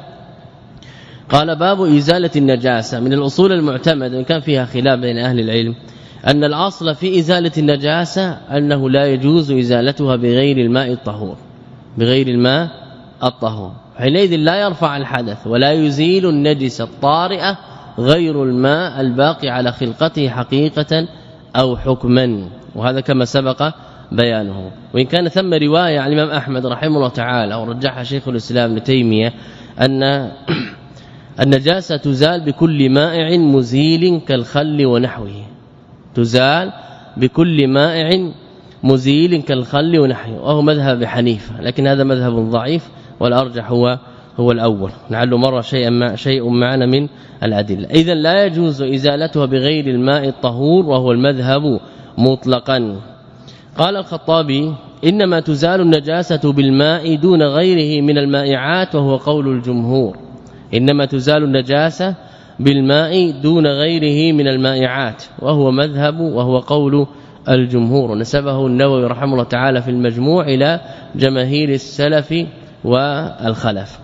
[SPEAKER 1] قال: باب إزالة النجاسة. من الأصول المعتمدة وإن كان فيها خلاف بين أهل العلم أن الأصل في إزالة النجاسة أنه لا يجوز إزالتها بغير الماء الطهور، بغير الماء الطهور. حينئذ لا يرفع الحدث ولا يزيل النجس الطارئة غير الماء الباقي على خلقته حقيقة أو حكما، وهذا كما سبق بيانه. وإن كان ثم رواية عن الإمام أحمد رحمه الله تعالى ورجحها شيخ الإسلام ابن تيمية أن النجاسة تزال بكل مائع مزيل كالخل ونحوه، تزال بكل مائع مزيل كالخل ونحوه، وهو مذهب حنيفة، لكن هذا مذهب ضعيف، والأرجح هو هو الأول. لعله مر شيئا ما شيء معنا من الأدلة. إذن لا يجوز إزالتها بغير الماء الطهور، وهو المذهب مطلقا. قال الخطابي: إنما تزال النجاسة بالماء دون غيره من المائعات، وهو قول الجمهور. إنما تزال النجاسة بالماء دون غيره من المائعات، وهو مذهب وهو قول الجمهور. نسبه النووي رحمه الله تعالى في المجموع إلى جماهير السلف والخلف.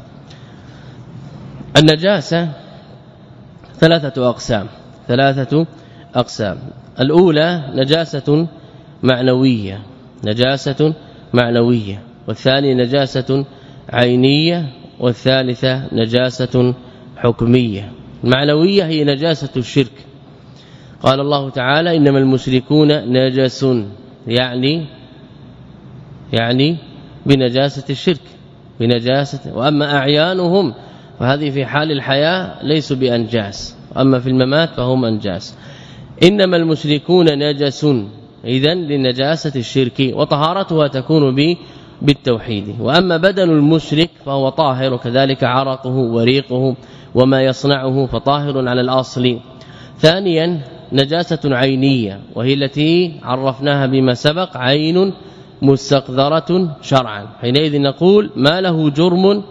[SPEAKER 1] النجاسة ثلاثة أقسام ثلاثة أقسام الأولى نجاسة معنوية نجاسة معنوية والثانية نجاسة عينية، والثالثة نجاسة حكمية. المعنوية هي نجاسة الشرك. قال الله تعالى: إنما المشركون نجس، يعني يعني بنجاسة الشرك بنجاسة. وأما أعيانهم فهذه في حال الحياة ليسوا بأنجاس، أما في الممات فهم أنجاس. إنما المشركون نجس، إذن لنجاسة الشرك، وطهارتها تكون بالتوحيد. وأما بدن المشرك فهو طاهر، كذلك عرقه وريقه وما يصنعه فطاهر على الأصل. ثانيا نجاسة عينية، وهي التي عرفناها بما سبق، عين مستقذرة شرعا. حينئذ نقول ما له جرم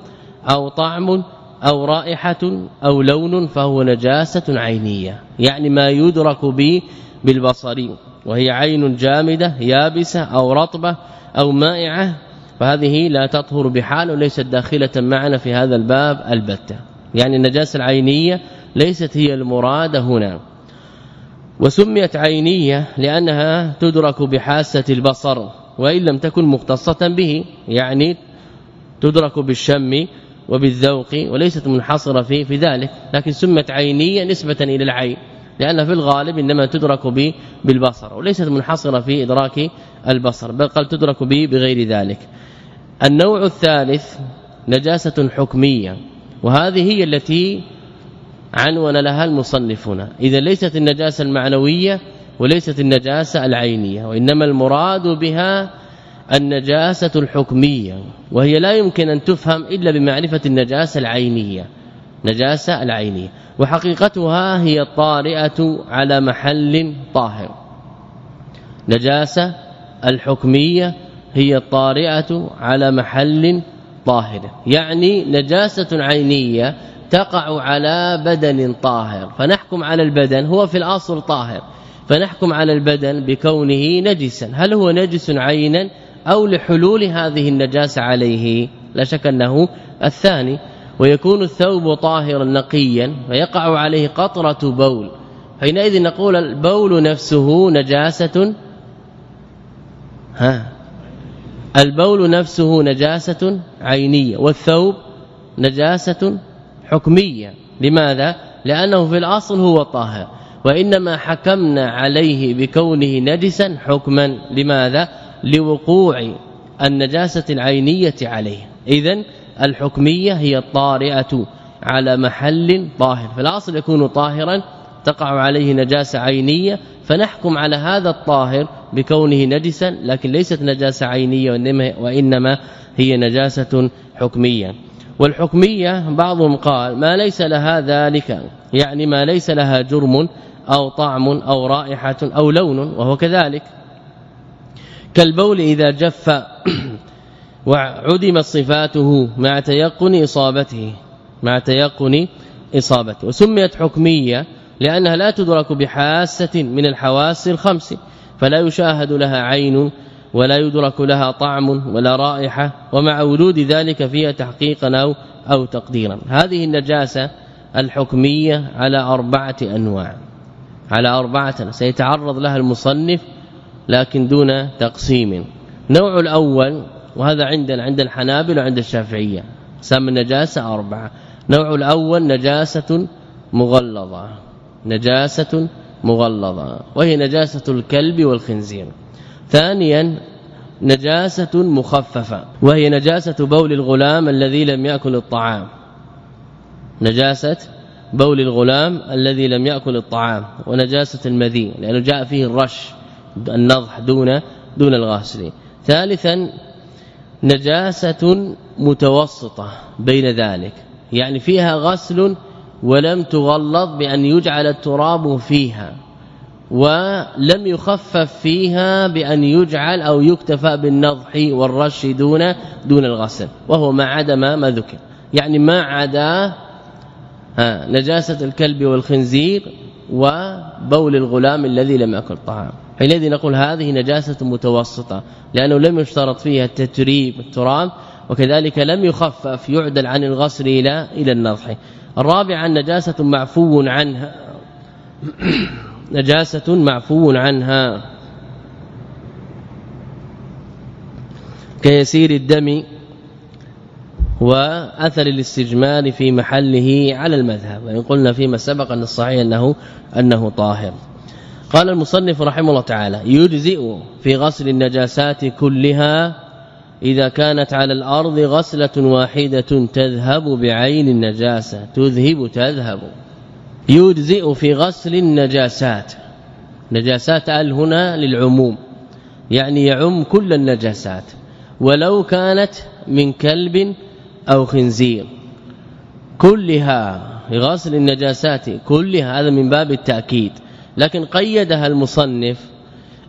[SPEAKER 1] أو طعم أو رائحة أو لون فهو نجاسة عينية، يعني ما يدرك به بالبصر، وهي عين جامدة يابسة أو رطبة أو مائعة، فهذه لا تطهر بحال وليست داخلة معنا في هذا الباب البتة. يعني النجاسة العينية ليست هي المراد هنا، وسميت عينية لأنها تدرك بحاسة البصر وإن لم تكن مختصة به، يعني تدرك بالشم وبالذوق وليست منحصرة في في ذلك، لكن سمت عينية نسبة إلى العين لأنها في الغالب إنما تدرك به بالبصر وليست منحصرة في إدراك البصر، بل قد تدرك به بغير ذلك. النوع الثالث نجاسة حكمية، وهذه هي التي عنون لها المصنفون. إذا ليست النجاسة المعنوية وليست النجاسة العينية، وإنما المراد بها النجاسة الحكمية، وهي لا يمكن أن تفهم إلا بمعرفة النجاسة العينية. نجاسة العينية وحقيقتها هي الطارئة على محل طاهر. نجاسة الحكمية هي الطارئة على محل طاهر، يعني نجاسة عينية تقع على بدن طاهر، فنحكم على البدن هو في الأصل طاهر، فنحكم على البدن بكونه نجسا. هل هو نجس عينا أو لحلول هذه النجاسة عليه؟ لا شك أنه الثاني. ويكون الثوب طاهرا نقيا فيقع عليه قطرة بول، حينئذ نقول البول نفسه نجاسة ها البول نفسه نجاسة عينية، والثوب نجاسة حكمية. لماذا؟ لأنه في الأصل هو طاهر، وإنما حكمنا عليه بكونه نجسا حكما. لماذا؟ لوقوع النجاسة العينية عليه. إذن الحكمية هي الطارئة على محل طاهر، فالأصل يكون طاهرا تقع عليه نجاسة عينية، فنحكم على هذا الطاهر بكونه نجسا، لكن ليست نجاسة عينية وإنما هي نجاسة حكمية. والحكمية بعضهم قال ما ليس لها ذلك، يعني ما ليس لها جرم أو طعم أو رائحة أو لون، وهو كذلك كالبول إذا جف وعدمت صفاته مع تيقن إصابته مع تيقن إصابته وسميت حكمية لأنها لا تدرك بحاسة من الحواس الخمس، فلا يشاهد لها عين ولا يدرك لها طعم ولا رائحة، ومع وجود ذلك فيها تحقيقا أو, أو تقديرا. هذه النجاسة الحكمية على أربعة أنواع، على أربعة سيتعرض لها المصنف لكن دون تقسيم. نوع الأول، وهذا عندنا عند الحنابلة وعند الشافعية، سمى النجاسة أربعة. نوع الأول نجاسة مغلظة، نجاسة مغلظة وهي نجاسة الكلب والخنزير. ثانيا نجاسة مخففة وهي نجاسة بول الغلام الذي لم يأكل الطعام، نجاسة بول الغلام الذي لم يأكل الطعام، ونجاسة المذي لأنه جاء فيه الرش النضح دون دون الغسل. ثالثا نجاسة متوسطة بين ذلك، يعني فيها غسل ولم تغلظ بأن يجعل التراب فيها، ولم يخفف فيها بأن يجعل أو يكتفى بالنضح والرش دون دون الغسل، وهو ما عدا ما ذكر، يعني ما عدا نجاسة الكلب والخنزير وبول الغلام الذي لم يأكل طعام. حينئذ نقول هذه نجاسة متوسطة، لأنه لم يشترط فيها التتريب التراب، وكذلك لم يخفف يعدل عن الغسل إلى إلى النضح. الرابعة نجاسة معفو عنها نجاسة معفو عنها كيسير الدم وأثر الاستجمار في محله على المذهب، وإن قلنا فيما سبق أن الصحيح أنه, أنه طاهر. قال المصنف رحمه الله تعالى يجزئ في غسل النجاسات كلها إذا كانت على الأرض غسلة واحدة تذهب بعين النجاسة، تذهب تذهب. يجزئ في غسل النجاسات، نجاسات ال هنا للعموم، يعني يعم كل النجاسات ولو كانت من كلب أو خنزير كلها، غسل النجاسات كلها، هذا من باب التأكيد، لكن قيدها المصنف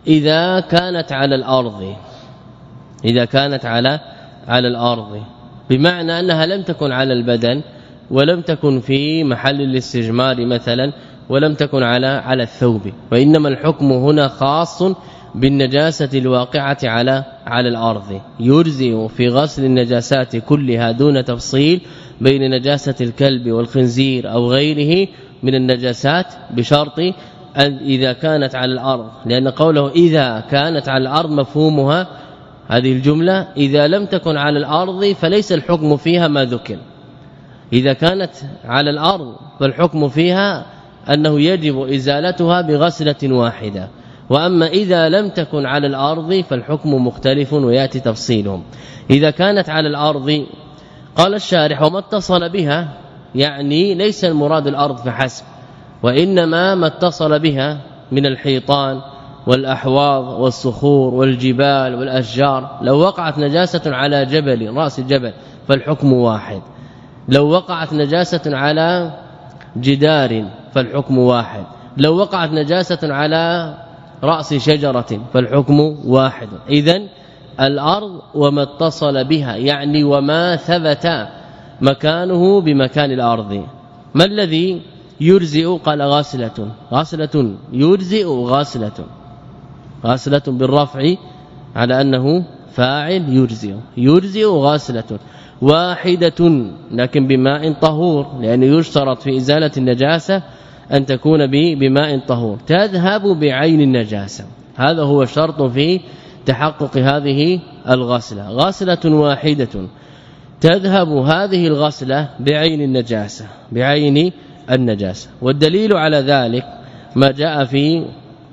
[SPEAKER 1] إذا كانت على الأرض، إذا كانت على على الأرض. بمعنى أنها لم تكن على البدن ولم تكن في محل الاستجمار مثلا ولم تكن على على الثوب، وإنما الحكم هنا خاص بالنجاسة الواقعة على على الأرض. يجزئ في غسل النجاسات كلها دون تفصيل بين نجاسة الكلب والخنزير أو غيره من النجاسات بشرط أن إذا كانت على الأرض، لأن قوله إذا كانت على الأرض مفهومها هذه الجملة إذا لم تكن على الأرض فليس الحكم فيها ما ذكر. إذا كانت على الأرض فالحكم فيها أنه يجب إزالتها بغسلة واحدة، وأما إذا لم تكن على الأرض فالحكم مختلف ويأتي تفصيلهم. إذا كانت على الأرض قال الشارح وما اتصل بها، يعني ليس المراد الأرض فحسب، وإنما ما اتصل بها من الحيطان والأحواض والصخور والجبال والأشجار. لو وقعت نجاسة على جبل رأس الجبل فالحكم واحد، لو وقعت نجاسة على جدار فالحكم واحد، لو وقعت نجاسة على رأس شجرة فالحكم واحد. إذن الأرض وما اتصل بها، يعني وما ثبت مكانه بمكان الأرض. ما الذي يرزئ؟ قال غاسلة، غاسلة يرزئ، غاسلة غاسلة بالرفع على أنه فاعل يرزئ، يرزئ غاسلة واحدة لكن بماء طهور، لأنه يشترط في إزالة النجاسة أن تكون بماء طهور تذهب بعين النجاسة. هذا هو الشرط في تحقق هذه الغسلة، غسلة واحدة تذهب هذه الغسلة بعين النجاسة، بعين النجاسة. والدليل على ذلك ما جاء في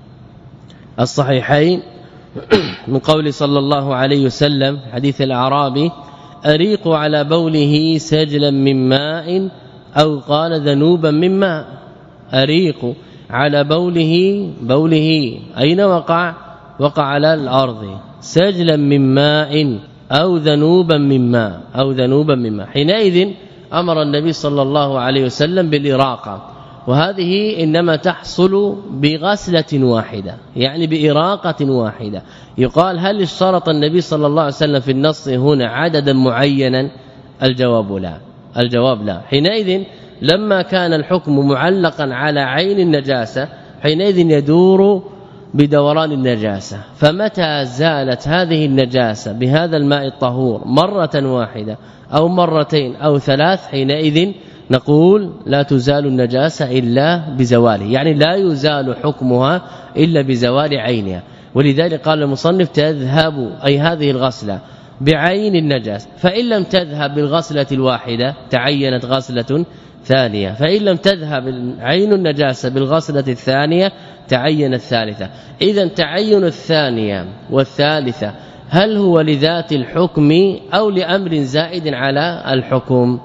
[SPEAKER 1] الصحيحين من قول صلى الله عليه وسلم حديث الأعرابي أريق على بوله سجلا من ماء أو قال ذنوبا من ماء. أريق على بوله، بوله أين وقع؟ وقع على الأرض. سجلا من ماء أو ذنوبا من ماء، أو ذنوبا من ماء. حينئذ أمر النبي صلى الله عليه وسلم بالإراقة، وهذه إنما تحصل بغسلة واحدة، يعني بإراقة واحدة. يقال هل اشترط النبي صلى الله عليه وسلم في النص هنا عددا معينا؟ الجواب لا، الجواب لا. حينئذ لما كان الحكم معلقا على عين النجاسة حينئذ يدور بدوران النجاسة، فمتى زالت هذه النجاسة بهذا الماء الطهور مرة واحدة أو مرتين أو ثلاث حينئذ نقول لا تزال النجاسة إلا بزواله، يعني لا يزال حكمها إلا بزوال عينها. ولذلك قال المصنف تذهب أي هذه الغسلة بعين النجاسة، فإن لم تذهب بالغسلة الواحدة تعينت غسلة ثانية، فإن لم تذهب عين النجاسة بالغسلة الثانية تعين الثالثة. إذن تعين الثانية والثالثة هل هو لذات الحكم أو لأمر زائد على الحكم؟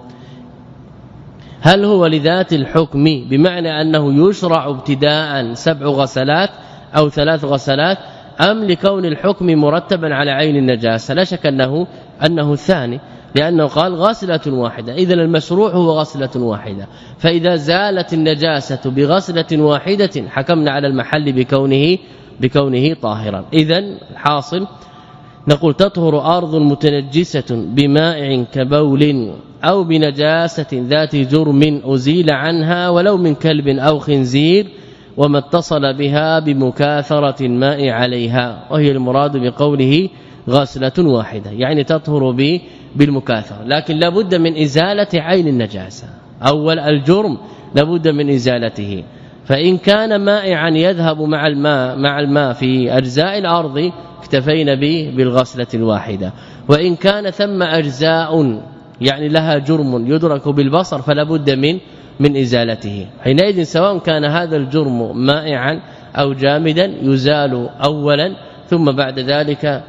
[SPEAKER 1] هل هو لذات الحكم بمعنى أنه يشرع ابتداء سبع غسلات أو ثلاث غسلات، أم لكون الحكم مرتبا على عين النجاسة؟ لا شك أنه أنه الثاني، لأنه قال غسلة واحدة، إذن المشروع هو غسلة واحدة. فإذا زالت النجاسة بغسلة واحدة حكمنا على المحل بكونه بكونه طاهرا. إذن الحاصل نقول تطهر أرض متنجسة بماء كبول أو بنجاسة ذات جرم أزيل عنها ولو من كلب أو خنزير، وما اتصل بها بمكاثرة الماء عليها، وهي المراد بقوله غسلة واحدة، يعني تطهر به بالمكاثرة. لكن لابد من إزالة عين النجاسة، أول الجرم لابد من إزالته. فإن كان مائعا يذهب مع الماء مع الماء في أجزاء الأرض اكتفينا به بالغسلة الواحدة، وإن كان ثم أجزاء يعني لها جرم يدرك بالبصر فلا بد من من إزالته. حينئذ سواء كان هذا الجرم مائعا أو جامدا يزال أولا ثم بعد ذلك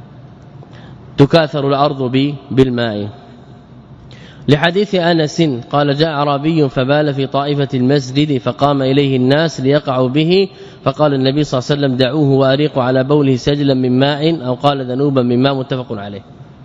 [SPEAKER 1] تكاثر الأرض بالماء. لحديث أنس قال جاء أعرابي فبال في طائفة المسجد فقام إليه الناس ليقعوا به، فقال النبي صلى الله عليه وسلم دعوه وأريقوا على بوله سجلا من ماء أو قال ذنوبا من ماء، متفق عليه.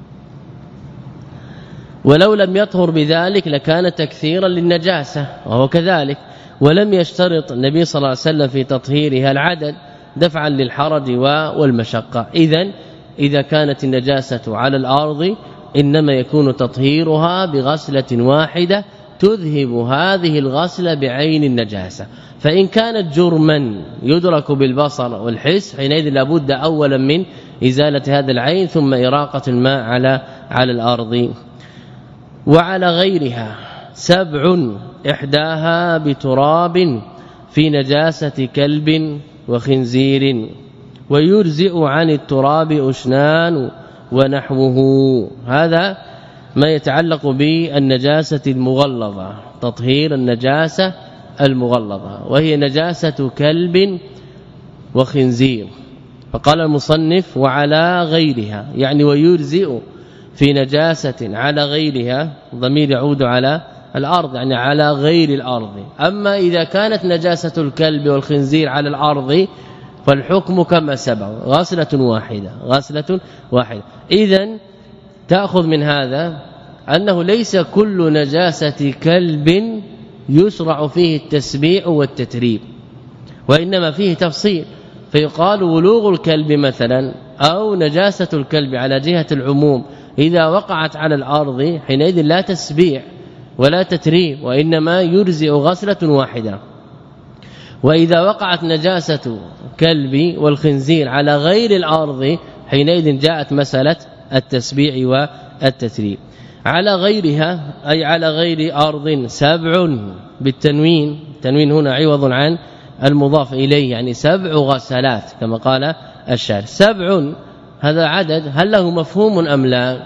[SPEAKER 1] ولو لم يطهر بذلك لكان تكثيرا للنجاسة، وهو كذلك. ولم يشترط النبي صلى الله عليه وسلم في تطهيرها العدد دفعا للحرج والمشقة. إذن إذا كانت النجاسة على الأرض إنما يكون تطهيرها بغسلة واحدة تذهب هذه الغسلة بعين النجاسة. فإن كانت جرما يدرك بالبصر والحس حينئذ لابد أولا من إزالة هذا العين ثم إراقة الماء على على الأرض. وعلى غيرها سبع إحداها بتراب في نجاسة كلب وخنزير ويرزئ عن التراب أشنان ونحوه. هذا ما يتعلق بالنجاسة المغلظة، تطهير النجاسة المغلظة وهي نجاسة كلب وخنزير. فقال المصنف وعلى غيرها، يعني ويرزئ في نجاسة على غيرها، ضمير يعود على الأرض يعني على غير الأرض. أما إذا كانت نجاسة الكلب والخنزير على الأرض فالحكم كما سبق، غسلة واحدة غسلة واحدة. إذن تأخذ من هذا أنه ليس كل نجاسة كلب يشرع فيه التسبيع والتتريب، وإنما فيه تفصيل. فيقال ولوغ الكلب مثلا أو نجاسة الكلب على جهة العموم إذا وقعت على الأرض حينئذ لا تسبيع ولا تتريب، وإنما يرزئ غسلة واحدة. وإذا وقعت نجاسة كلب والخنزير على غير الأرض حينئذ جاءت مسألة التسبيع والتتريب. على غيرها أي على غير أرض سبع بالتنوين، التنوين هنا عوض عن المضاف إليه، يعني سبع غسلات كما قال الشارع. سبع هذا عدد، هل له مفهوم أم لا؟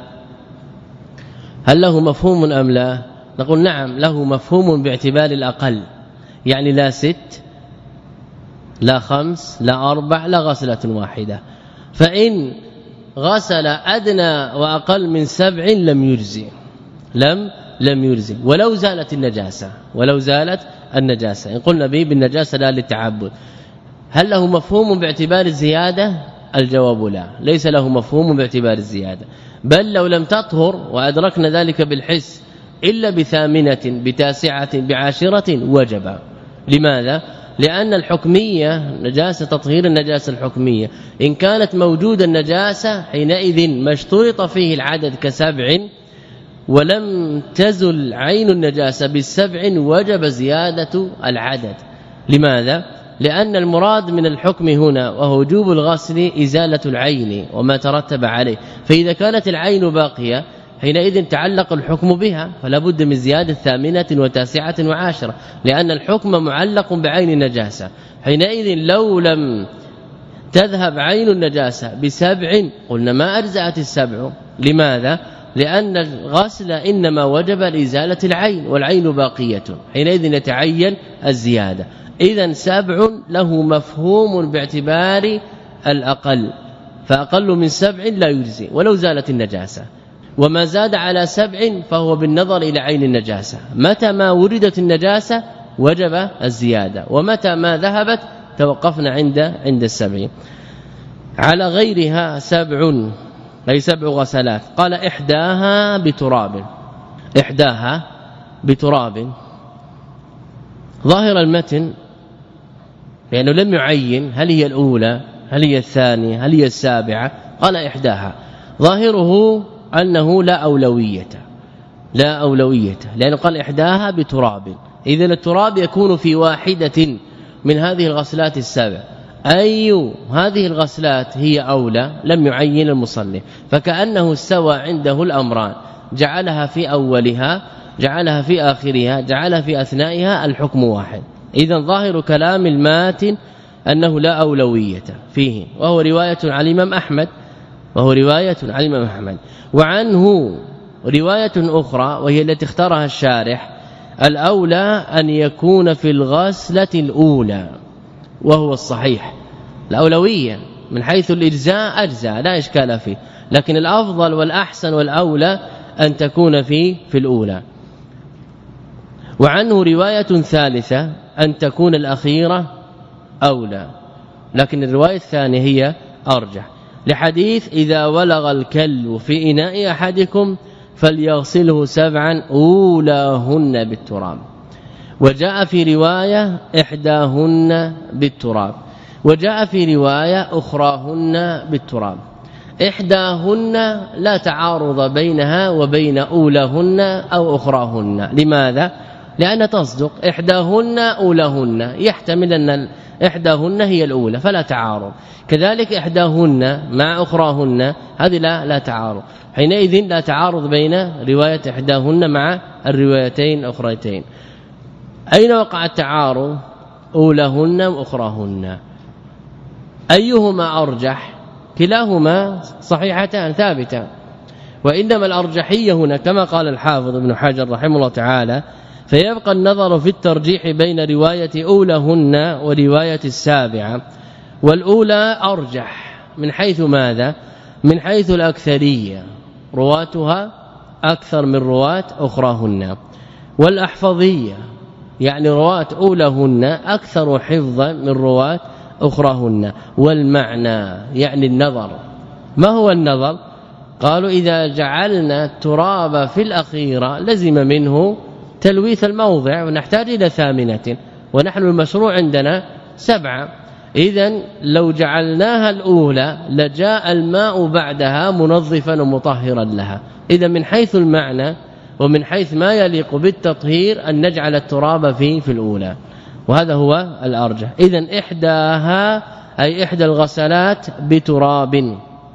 [SPEAKER 1] هل له مفهوم أم لا؟ نقول نعم له مفهوم باعتبار الأقل، يعني لا ست لا خمس لا أربع لا غسلة واحدة. فإن غسل أدنى وأقل من سبع لم يجزي لم لم يجزي ولو زالت النجاسة ولو زالت النجاسة. إن قلنا به بالنجاسة لا للتعبد. هل له مفهوم باعتبار الزيادة؟ الجواب لا، ليس له مفهوم باعتبار الزيادة، بل لو لم تطهر وأدركنا ذلك بالحس إلا بثامنة بتاسعة بعاشرة وجب. لماذا؟ لأن الحكمية نجاسة تطهير النجاسة الحكمية إن كانت موجودة النجاسة حينئذ ما اشترط فيه العدد كسبع ولم تزل عين النجاسة بالسبع وجب زيادة العدد. لماذا؟ لأن المراد من الحكم هنا وهو وجوب الغسل إزالة العين وما ترتب عليه، فإذا كانت العين باقية حينئذ تعلق الحكم بها فلا بد من زيادة ثامنة وتاسعة وعاشرة، لأن الحكم معلق بعين النجاسة. حينئذ لو لم تذهب عين النجاسة بسبع قلنا ما أجزأت السبع. لماذا؟ لأن الغسل إنما وجب لإزالة العين والعين باقية، حينئذ يتعين الزيادة. إذن سبع له مفهوم باعتبار الأقل، فأقل من سبع لا يجزي ولو زالت النجاسة، وما زاد على سبع فهو بالنظر إلى عين النجاسة. متى ما وردت النجاسة وجب الزيادة، ومتى ما ذهبت توقفنا عند عند السبع. على غيرها سبع أي سبع غسلات. قال إحداها بتراب، إحداها بتراب. ظاهر المتن لأنه لم يعين هل هي الأولى هل هي الثانية هل هي السابعة، قال إحداها. ظاهره أنه لا أولوية لا أولوية لأنه قال إحداها بتراب، إذن التراب يكون في واحدة من هذه الغسلات السبع. أي هذه الغسلات هي أولى لم يعين المصنف، فكأنه استوى عنده الأمران، جعلها في أولها جعلها في آخرها جعلها في أثنائها، الحكم واحد. إذن ظاهر كلام الماتن أنه لا أولوية فيه، وهو رواية عن الإمام أحمد وهو رواية عن الإمام أحمد. وعنه رواية أخرى وهي التي اختارها الشارح، الأولى أن يكون في الغسلة الأولى، وهو الصحيح. الأولوية من حيث الإجزاء أجزاء لا إشكال فيه، لكن الأفضل والأحسن والأولى أن تكون في في الأولى. وعنه رواية ثالثة أن تكون الأخيرة أولى، لكن الرواية الثانية هي أرجح، لحديث إذا ولغ الكلب في إناء أحدكم فليغسله سبعا أولاهن بالتراب. وجاء في رواية إحداهن بالتراب، وجاء في رواية أخراهن بالتراب. إحداهن لا تعارض بينها وبين أولاهن أو أخراهن. لماذا؟ لأن تصدق إحداهن أولاهن، يحتمل أن إحداهن هي الأولى فلا تعارض، كذلك إحداهن مع أخراهن هذه لا لا تعارض، حينئذ لا تعارض بين رواية إحداهن مع الروايتين الأخريتين. أين وقع التعارض؟ أولاهن وأخراهن. أيهما أرجح؟ كلاهما صحيحتان ثابتة، وإنما الأرجحية هنا كما قال الحافظ ابن حجر رحمه الله تعالى: فيبقى النظر في الترجيح بين رواية أولهن ورواية السابعة، والأولى أرجح من حيث ماذا؟ من حيث الأكثرية، رواتها أكثر من رواة أخراهن، والأحفظية يعني رواة أولهن أكثر حفظا من رواة أخراهن، والمعنى يعني النظر. ما هو النظر؟ قالوا إذا جعلنا التراب في الأخيرة لزم منه تلويث الموضع ونحتاج إلى ثامنة، ونحن المشروع عندنا سبعة، إذن لو جعلناها الأولى لجاء الماء بعدها منظفا ومطهرا لها. إذن من حيث المعنى ومن حيث ما يليق بالتطهير أن نجعل التراب في في الأولى، وهذا هو الأرجح. إذن إحداها أي إحدى الغسلات بتراب،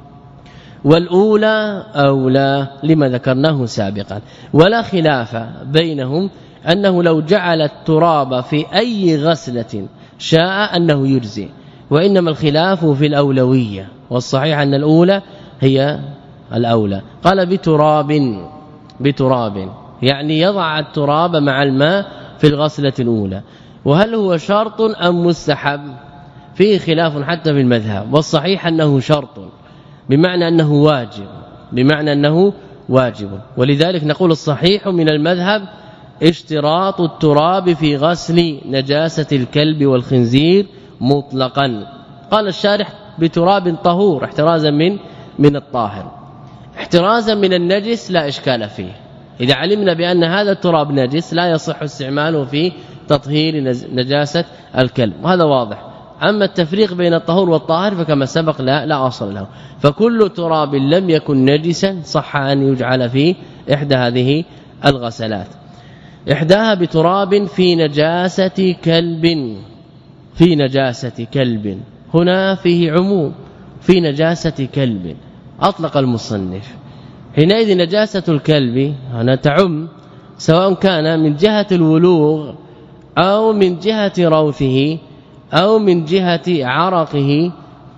[SPEAKER 1] والأولى أولى لما ذكرناه سابقا. ولا خلاف بينهم أنه لو جعل التراب في أي غسلة شاء أنه يجزي، وإنما الخلاف في الأولوية، والصحيح أن الأولى هي الأولى. قال بتراب، بتراب يعني يضع التراب مع الماء في الغسلة الأولى. وهل هو شرط أم مستحب؟ فيه خلاف حتى في المذهب، والصحيح أنه شرط بمعنى أنه واجب، بمعنى أنه واجب. ولذلك نقول الصحيح من المذهب اشتراط التراب في غسل نجاسة الكلب والخنزير مطلقا. قال الشارح بتراب طهور احترازا من من الطاهر، احترازا من النجس لا إشكال فيه. إذا علمنا بأن هذا التراب نجس لا يصح استعماله في تطهير نجاسة الكلب، وهذا واضح. أما التفريق بين الطهور والطاهر فكما سبق لا لا اصل له، فكل تراب لم يكن نجسا صح أن يجعل في إحدى هذه الغسلات. إحداها بتراب في نجاسة كلب، في نجاسة كلب، هنا فيه عموم، في نجاسة كلب أطلق المصنف. حينئذ نجاسة الكلب هنا تعم، سواء كان من جهة الولوغ أو من جهة روثه أو من جهة عرقه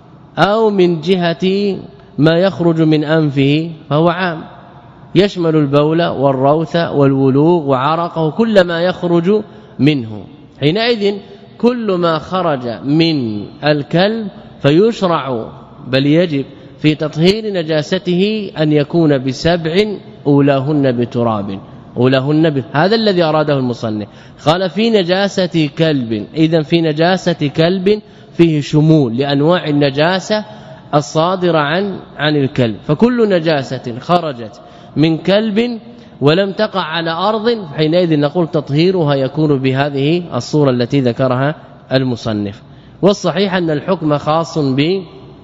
[SPEAKER 1] أو من جهة ما يخرج من أنفه، فهو عام يشمل البول والروث والولوغ وعرقه، كل ما يخرج منه. حينئذ كل ما خرج من الكلب فيشرع بل يجب في تطهير نجاسته أن يكون بسبع أولاهن بتراب، أولاهن ب... هذا الذي أراده المصنف. قال في نجاسة كلب، إذن في نجاسة كلب فيه شمول لأنواع النجاسة الصادرة عن عن الكلب، فكل نجاسة خرجت من كلب ولم تقع على أرض حينئذ نقول تطهيرها يكون بهذه الصورة التي ذكرها المصنف. والصحيح أن الحكم خاص ب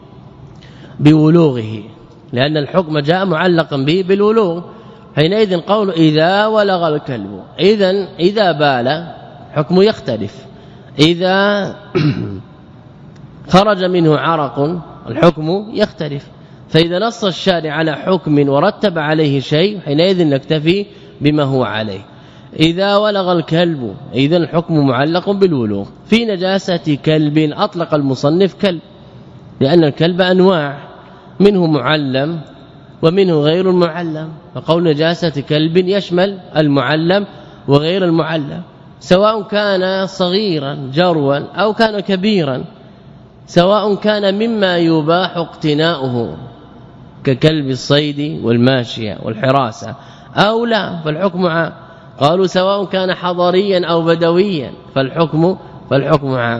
[SPEAKER 1] بولوغه، لأن الحكم جاء معلقا به بالولوغ. حينئذ قول إذا ولغ الكلب، إذن إذا بال حكم يختلف، إذا خرج منه عرق الحكم يختلف. فإذا نص الشارع على حكم ورتب عليه شيء حينئذ نكتفي بما هو عليه. إذا ولغ الكلب إذن الحكم معلق بالولوغ. في نجاسة كلب أطلق المصنف كلب، لأن الكلب أنواع، منه معلم ومنه غير المعلم، فقول نجاسة كلب يشمل المعلم وغير المعلم، سواء كان صغيرا جروا أو كان كبيرا، سواء كان مما يباح اقتناؤه ككلب الصيد والماشية والحراسة أو لا، فالحكم عام. قالوا سواء كان حضريا أو بدويا فالحكم فالحكم عام.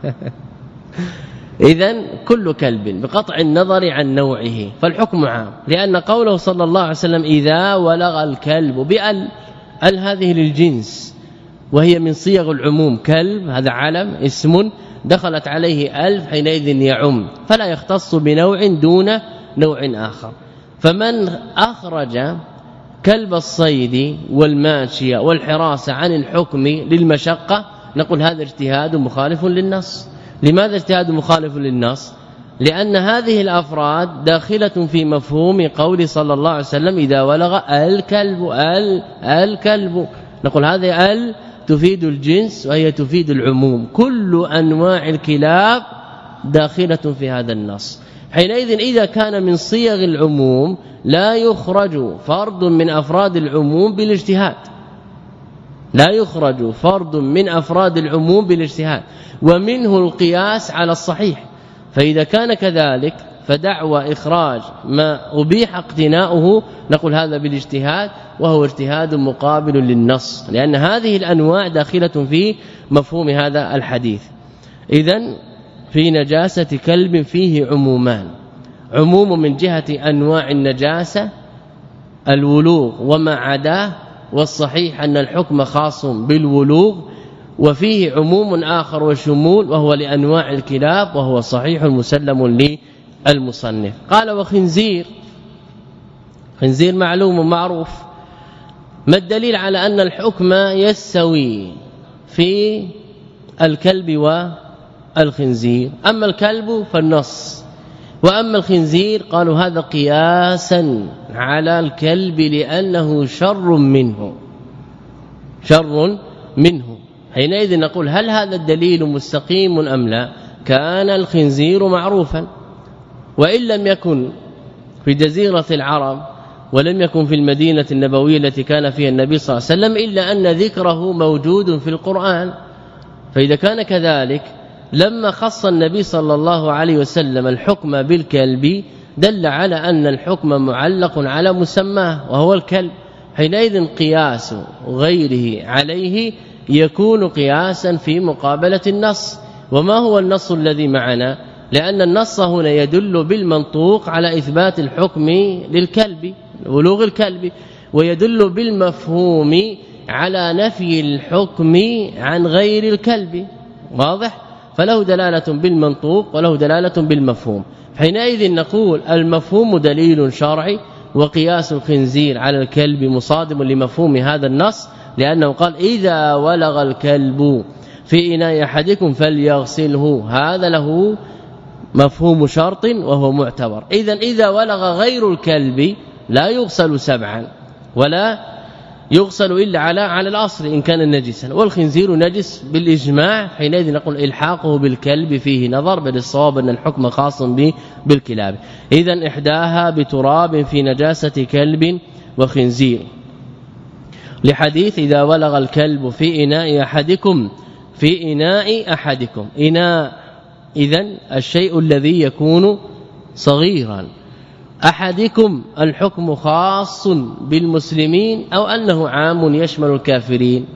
[SPEAKER 1] إذن كل كلب بقطع النظر عن نوعه فالحكم عام، لأن قوله صلى الله عليه وسلم إذا ولغ الكلب بأل، ال هذه للجنس وهي من صيغ العموم، كلب هذا علم اسم دخلت عليه ألف حينئذ يعم، فلا يختص بنوع دون نوع آخر. فمن أخرج كلب الصيد والماشية والحراسة عن الحكم للمشقة نقول هذا اجتهاد مخالف للنص. لماذا اجتهاد مخالف للنص؟ لأن هذه الأفراد داخلة في مفهوم قول صلى الله عليه وسلم إذا ولغ الكلب ال الكلب، نقول هذه ال تفيد الجنس وهي تفيد العموم، كل أنواع الكلاب داخلة في هذا النص. حينئذ إذا كان من صيغ العموم لا يخرج فرد من أفراد العموم بالاجتهاد، لا يخرج فرد من أفراد العموم بالاجتهاد، ومنه القياس على الصحيح. فإذا كان كذلك فدعوى إخراج ما أبيح اقتناؤه نقول هذا بالاجتهاد، وهو اجتهاد مقابل للنص، لأن هذه الأنواع داخلة في مفهوم هذا الحديث. إذن في نجاسة كلب فيه عمومان، عموم من جهة أنواع النجاسة الولوغ وما عداه، والصحيح أن الحكم خاص بالولوغ، وفيه عموم آخر وشمول وهو لأنواع الكلاب، وهو صحيح مسلم للمصنف. قال وخنزير، خنزير معلوم معروف. ما الدليل على أن الحكم يستوي في الكلب والخنزير؟ أما الكلب فالنص، وأما الخنزير قالوا هذا قياسا على الكلب لأنه شر منه، شر منه. حينئذ نقول هل هذا الدليل مستقيم أم لا؟ كان الخنزير معروفا، وإن لم يكن في جزيرة العرب ولم يكن في المدينة النبوية التي كان فيها النبي صلى الله عليه وسلم، إلا أن ذكره موجود في القرآن. فإذا كان كذلك لما خص النبي صلى الله عليه وسلم الحكم بالكلب دل على أن الحكم معلق على مسماه وهو الكلب. حينئذ قياس غيره عليه يكون قياسا في مقابلة النص. وما هو النص الذي معنا؟ لأن النص هنا يدل بالمنطوق على إثبات الحكم للكلب ولوغ الكلب، ويدل بالمفهوم على نفي الحكم عن غير الكلب، واضح؟ فله دلالة بالمنطوق وله دلالة بالمفهوم. حينئذ نقول المفهوم دليل شرعي، وقياس الخنزير على الكلب مصادم لمفهوم هذا النص، لأنه قال إذا ولغ الكلب في إناء أحدكم فليغسله، هذا له مفهوم شرط وهو معتبر. إذا إذا ولغ غير الكلب لا يغسل سبعا ولا يغسل إلا على على الأصل إن كان نجسا، والخنزير نجس بالإجماع. حينئذ نقول إلحاقه بالكلب فيه نظر، بل الصواب أن الحكم خاص به بالكلاب. إذا إحداها بتراب في نجاسة كلب وخنزير، لحديث إذا ولغ الكلب في إناء أحدكم، في إناء أحدكم، إناء إذن الشيء الذي يكون صغيرا. أحدكم الحكم خاص بالمسلمين أو أنه عام يشمل الكافرين؟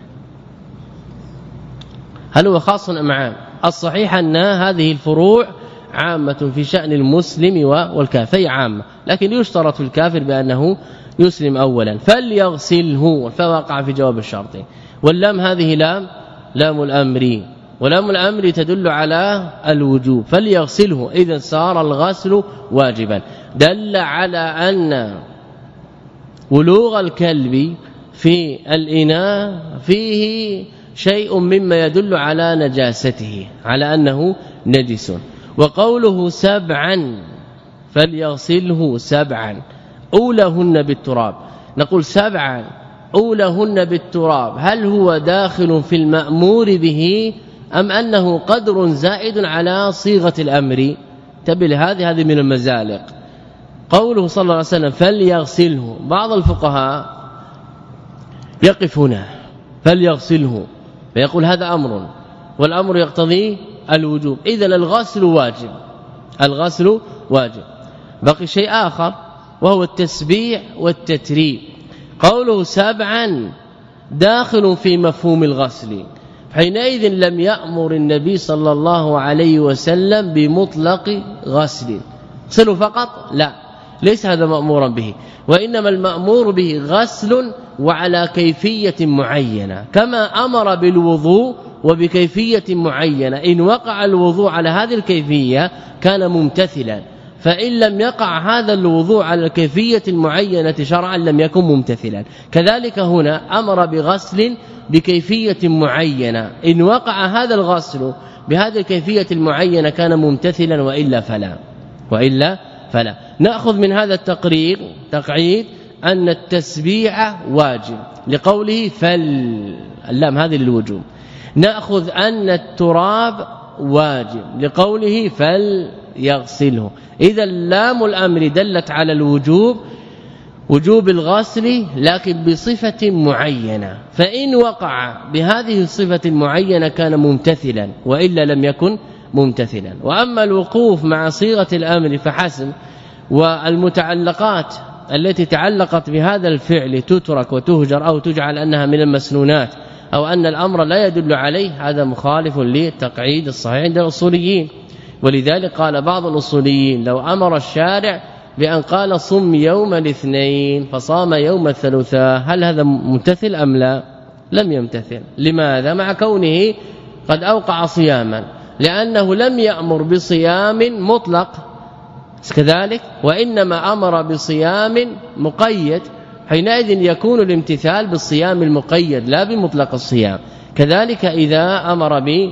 [SPEAKER 1] هل هو خاص أم عام؟ الصحيح أن هذه الفروع عامة في شأن المسلم والكافر عامة، لكن يشترط في الكافر بأنه يسلم أولا. فليغسله، فوقع في جواب الشرط. واللام هذه لام لام الأمر، ولام الأمر تدل على الوجوب. فليغسله إذا صار الغسل واجبا، دل على أن ولوغ الكلب في الإناء فيه شيء مما يدل على نجاسته، على أنه نجس. وقوله سبعا فليغسله سبعا أولهن بالتراب، نقول سبعا أولهن بالتراب، هل هو داخل في المأمور به أم أنه قدر زائد على صيغة الأمر؟ تبه هذه هذه من المزالق. قوله صلى الله عليه وسلم فليغسله، بعض الفقهاء يقف هنا فليغسله فيقول هذا أمر، والأمر يقتضي الوجوب، إذن الغسل واجب، الغسل واجب. بقي شيء آخر وهو التسبيح والتتريب. قوله سبعا داخل في مفهوم الغسل، حينئذ لم يأمر النبي صلى الله عليه وسلم بمطلق غسل، غسل فقط لا، ليس هذا مأمورا به، وإنما المأمور به غسل وعلى كيفية معينة، كما أمر بالوضوء وبكيفية معينة. إن وقع الوضوء على هذه الكيفية كان ممتثلا، فإن لم يقع هذا الوضوء على الكيفية المعينة شرعا لم يكن ممتثلا. كذلك هنا أمر بغسل بكيفية معينة، إن وقع هذا الغسل بهذه الكيفية المعينة كان ممتثلا وإلا فلا وإلا فلا. نأخذ من هذا التقرير تقعيد أن التسبيح واجب لقوله فل، اللام هذه للوجوب. نأخذ أن التراب واجب لقوله فليغسله. إذا لام الأمر دلت على الوجوب، وجوب الغسل لكن بصفة معينة، فإن وقع بهذه الصفة المعينة كان ممتثلا وإلا لم يكن ممتثلا. وأما الوقوف مع صيغة الأمر فحسب، والمتعلقات التي تعلقت بهذا الفعل تترك وتهجر أو تجعل أنها من المسنونات أو أن الأمر لا يدل عليه، هذا مخالف للتقعيد الصحيح عند الأصوليين. ولذلك قال بعض الأصوليين لو أمر الشارع بأن قال صم يوم الاثنين فصام يوم الثلاثاء هل هذا ممتثل أم لا؟ لم يمتثل. لماذا؟ مع كونه قد أوقع صياما، لأنه لم يأمر بصيام مطلق كذلك، وإنما أمر بصيام مقيد، حينئذ يكون الامتثال بالصيام المقيد لا بمطلق الصيام. كذلك إذا أمر ب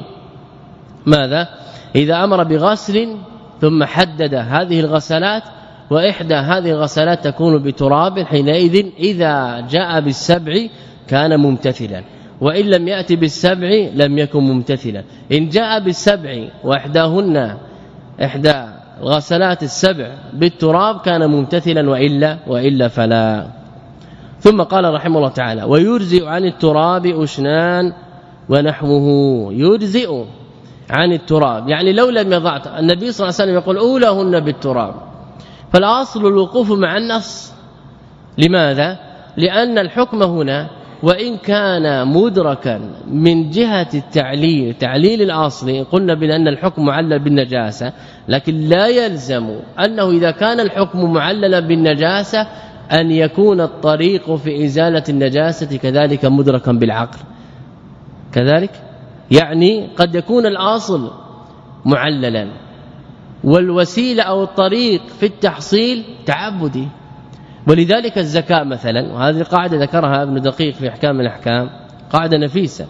[SPEAKER 1] ماذا؟ إذا أمر بغسل ثم حدد هذه الغسلات، وإحدى هذه الغسلات تكون بتراب، حينئذ إذا جاء بالسبع كان ممتثلا، وإن لم يأتي بالسبع لم يكن ممتثلا. إن جاء بالسبع وإحداهن إحدى الغسلات السبع بالتراب كان ممتثلا وإلا وإلا فلا. ثم قال رحمه الله تعالى ويجزئ عن التراب أشنان ونحوه. يجزئ عن التراب يعني لو لم يضع النبي صلى الله عليه وسلم يقول أولاهن بالتراب، فالأصل الوقوف مع النص. لماذا؟ لأن الحكم هنا وإن كان مدركا من جهة التعليل تعليل الأصل، قلنا بأن الحكم معلل بالنجاسة، لكن لا يلزم أنه إذا كان الحكم معللا بالنجاسة أن يكون الطريق في إزالة النجاسة كذلك مدركا بالعقل. كذلك يعني قد يكون الأصل معللا والوسيلة أو الطريق في التحصيل تعبدي. ولذلك الزكاة مثلا، وهذه قاعدة ذكرها ابن دقيق في احكام الاحكام، قاعدة نفيسة.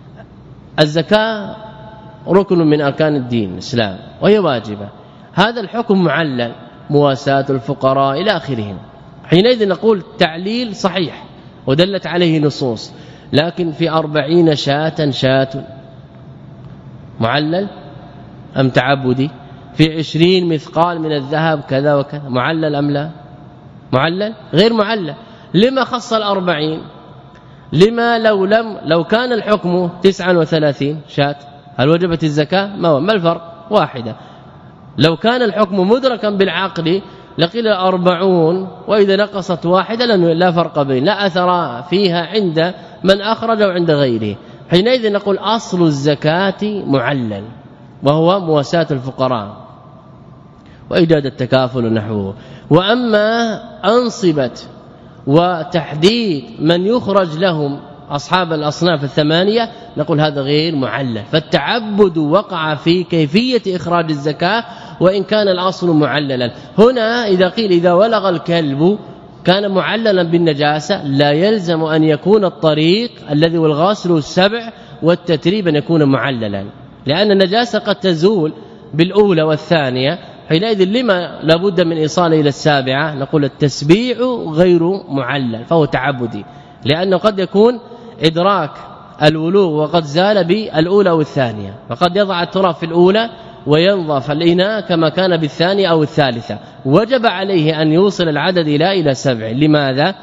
[SPEAKER 1] الزكاة ركن من أركان الدين الإسلام وهي واجبة، هذا الحكم معلل مواساة الفقراء إلى آخره، حينئذ نقول تعليل صحيح ودلت عليه نصوص، لكن في أربعين شاة شاة معلل أم تعبدي؟ في عشرين مثقال من الذهب كذا وكذا معلل أم لا؟ معلل غير معلل. لما خص الأربعين؟ لما لو لم لو كان الحكم تسعة وثلاثين شاة هل وجبت الزكاة؟ ما, ما الفرق؟ واحدة. لو كان الحكم مدركا بالعقل لقيل أربعون، وإذا نقصت واحدة لا فرق بين لا أثر فيها عند من أخرج وعند غيره. حينئذ نقول أصل الزكاة معلل وهو مواساة الفقراء وإيجاد التكافل نحوه. وأما أنصبت وتحديد من يخرج لهم أصحاب الأصناف الثمانية نقول هذا غير معلل، فالتعبد وقع في كيفية إخراج الزكاة وإن كان الأصل معللا. هنا إذا قيل إذا ولغ الكلب كان معللا بالنجاسة، لا يلزم أن يكون الطريق الذي والغاسل السبع والتتريب أن يكون معللا، لأن النجاسة قد تزول بالأولى والثانية، حينئذ لما لابد من إيصاله إلى السابعة؟ نقول التسبيع غير معلل فهو تعبدي، لأنه قد يكون إدراك الولوغ وقد زال بالأولى والثانية، فقد يضع التراب في الأولى وينظف الإناء كما كان بالثانية أو الثالثة، وجب عليه أن يوصل العدد إلى إلى سبع. لماذا؟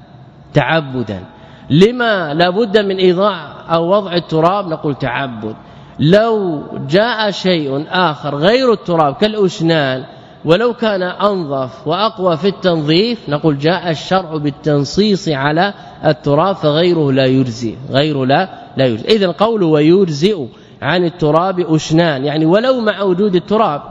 [SPEAKER 1] تعبدا. لما لابد من إيضاع أو وضع التراب؟ نقول تعبد. لو جاء شيء آخر غير التراب كالأشنان ولو كان أنظف وأقوى في التنظيف نقول جاء الشرع بالتنصيص على التراب فغيره لا يجزي، غيره لا لا يجزي. إذن قول ويجزئ عن التراب أشنان يعني ولو مع وجود التراب،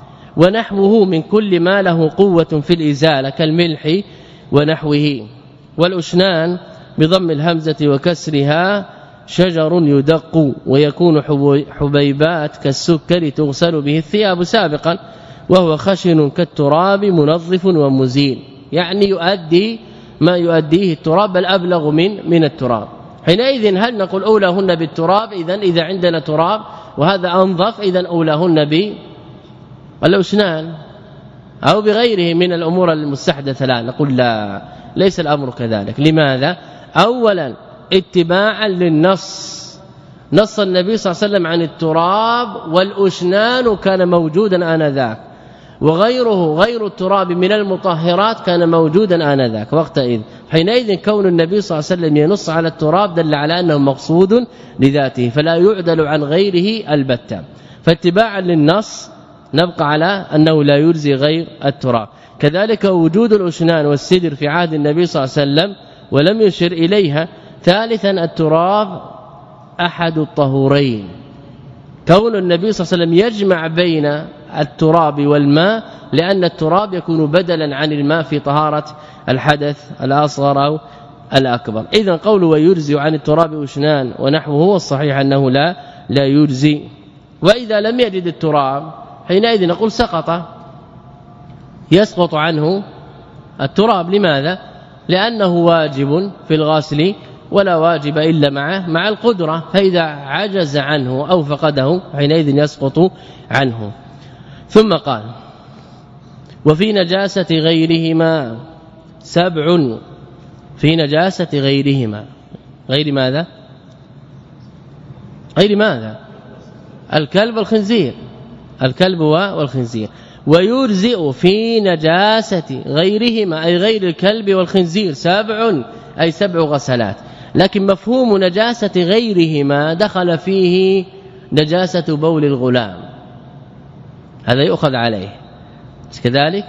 [SPEAKER 1] ونحوه من كل ما له قوة في الإزالة كالملح ونحوه. والأشنان بضم الهمزة وكسرها شجر يدق ويكون حبيبات كالسكر تغسل به الثياب سابقا، وهو خشن كالتراب منظف ومزين، يعني يؤدي ما يؤديه التراب بل أبلغ من من التراب. حينئذ هل نقول أولاهن بالتراب؟ إذن إذا عندنا تراب وهذا أنظف إذن أولاهن بالأسنان أو بغيره من الأمور المستحدثة؟ لا، نقول لا، ليس الأمر كذلك. لماذا؟ أولا اتباعا للنص، نص النبي صلى الله عليه وسلم عن التراب والأسنان كان موجودا آنذاك، وغيره غير التراب من المطهرات كان موجودا آنذاك وقتئذ. حينئذ كون النبي صلى الله عليه وسلم ينص على التراب دل على أنه مقصود لذاته فلا يعدل عن غيره البتة. فاتباعا للنص نبقى على أنه لا يجزي غير التراب. كذلك وجود الأسنان والسدر في عهد النبي صلى الله عليه وسلم ولم يشر إليها. ثالثا التراب أحد الطهورين، كون النبي صلى الله عليه وسلم يجمع بين التراب والماء لأن التراب يكون بدلا عن الماء في طهارة الحدث الأصغر أو الأكبر. إذن قول ويجزي عن التراب أسنان ونحوه الصحيح أنه لا لا يجزي. وإذا لم يجد التراب حينئذ نقول سقط، يسقط عنه التراب. لماذا؟ لأنه واجب في الغسل ولا واجب إلا معه مع القدرة، فإذا عجز عنه أو فقده حينئذ يسقط عنه. ثم قال وفي نجاسة غيرهما سبع، في نجاسة غيرهما، غير ماذا؟ غير ماذا؟ الكلب والخنزير، الكلب والخنزير. ويجزئ في نجاسة غيرهما أي غير الكلب والخنزير سبع أي سبع غسلات. لكن مفهوم نجاسة غيرهما دخل فيه نجاسة بول الغلام، هذا يؤخذ عليه كذلك.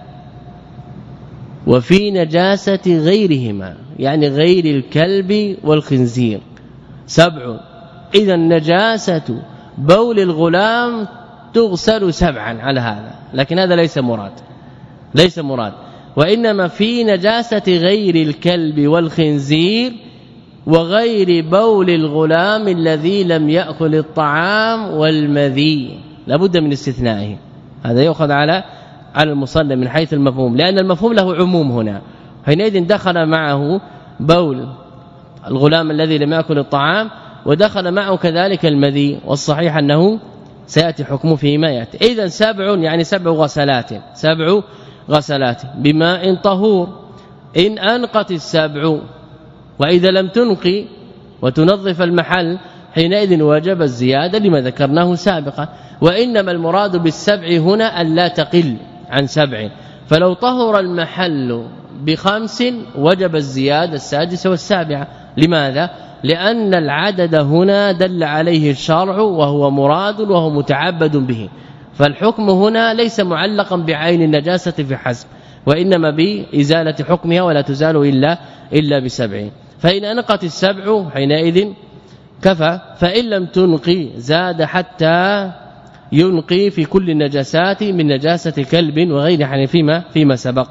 [SPEAKER 1] وفي نجاسة غيرهما يعني غير الكلب والخنزير سبع، إذا نجاسة بول الغلام تغسل سبعا على هذا، لكن هذا ليس مراد، ليس مراد. وإنما في نجاسة غير الكلب والخنزير وغير بول الغلام الذي لم يأكل الطعام والمذي، لابد من استثنائه. هذا يؤخذ على على المصنف من حيث المفهوم، لأن المفهوم له عموم هنا. حينئذ دخل معه بول الغلام الذي لم يأكل الطعام ودخل معه كذلك المذي، والصحيح أنه سيأتي حكمه فيما يأتي. إذن سبع يعني سبع غسلات، سبع غسلات بماء طهور إن أنقت السبع، وإذا لم تنقي وتنظف المحل حينئذ وجب الزيادة لما ذكرناه سابقا. وإنما المراد بالسبع هنا أن لا تقل عن سبع، فلو طهر المحل بخمس وجب الزيادة السادسة والسابعة. لماذا؟ لأن العدد هنا دل عليه الشرع وهو مراد وهو متعبد به، فالحكم هنا ليس معلقا بعين النجاسة في حسب، وإنما بإزالة حكمها ولا تزال إلا إلا بسبع. فإن أنقت السبع حينئذ كفى، فإن لم تنقي زاد حتى ينقي في كل النجاسات من نجاسة كلب وغيره فيما فيما سبق.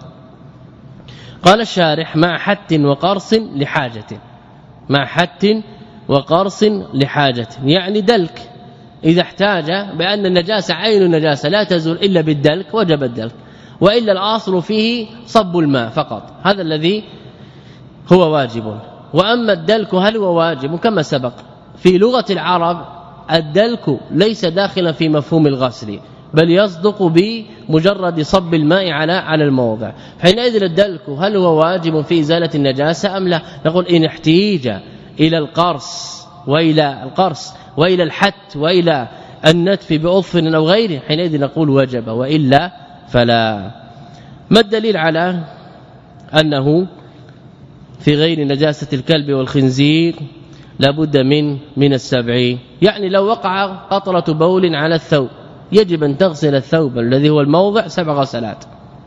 [SPEAKER 1] قال الشارح مع حت وقرص لحاجة، مع حت وقرص لحاجة يعني دلك، إذا احتاج بأن النجاسة عين النجاسة لا تزول إلا بالدلك وجب الدلك، وإلا الأصل فيه صب الماء فقط، هذا الذي هو واجب. وأما الدلك هل هو واجب؟ كما سبق في لغة العرب الدلك ليس داخلا في مفهوم الغسل، بل يصدق بمجرد صب الماء على على الموضع. حينئذ الدلك هل هو واجب في إزالة النجاسة أم لا؟ نقول إن احتيج إلى القرص وإلى القرص وإلى الحت وإلى النتف بأظفر أو غيره حينئذ نقول وجب، وإلا فلا. ما الدليل على أنه في غير نجاسة الكلب والخنزير لابد من من السبع؟ يعني لو وقع قطرة بول على الثوب يجب أن تغسل الثوب الذي هو الموضع سبع غسلات،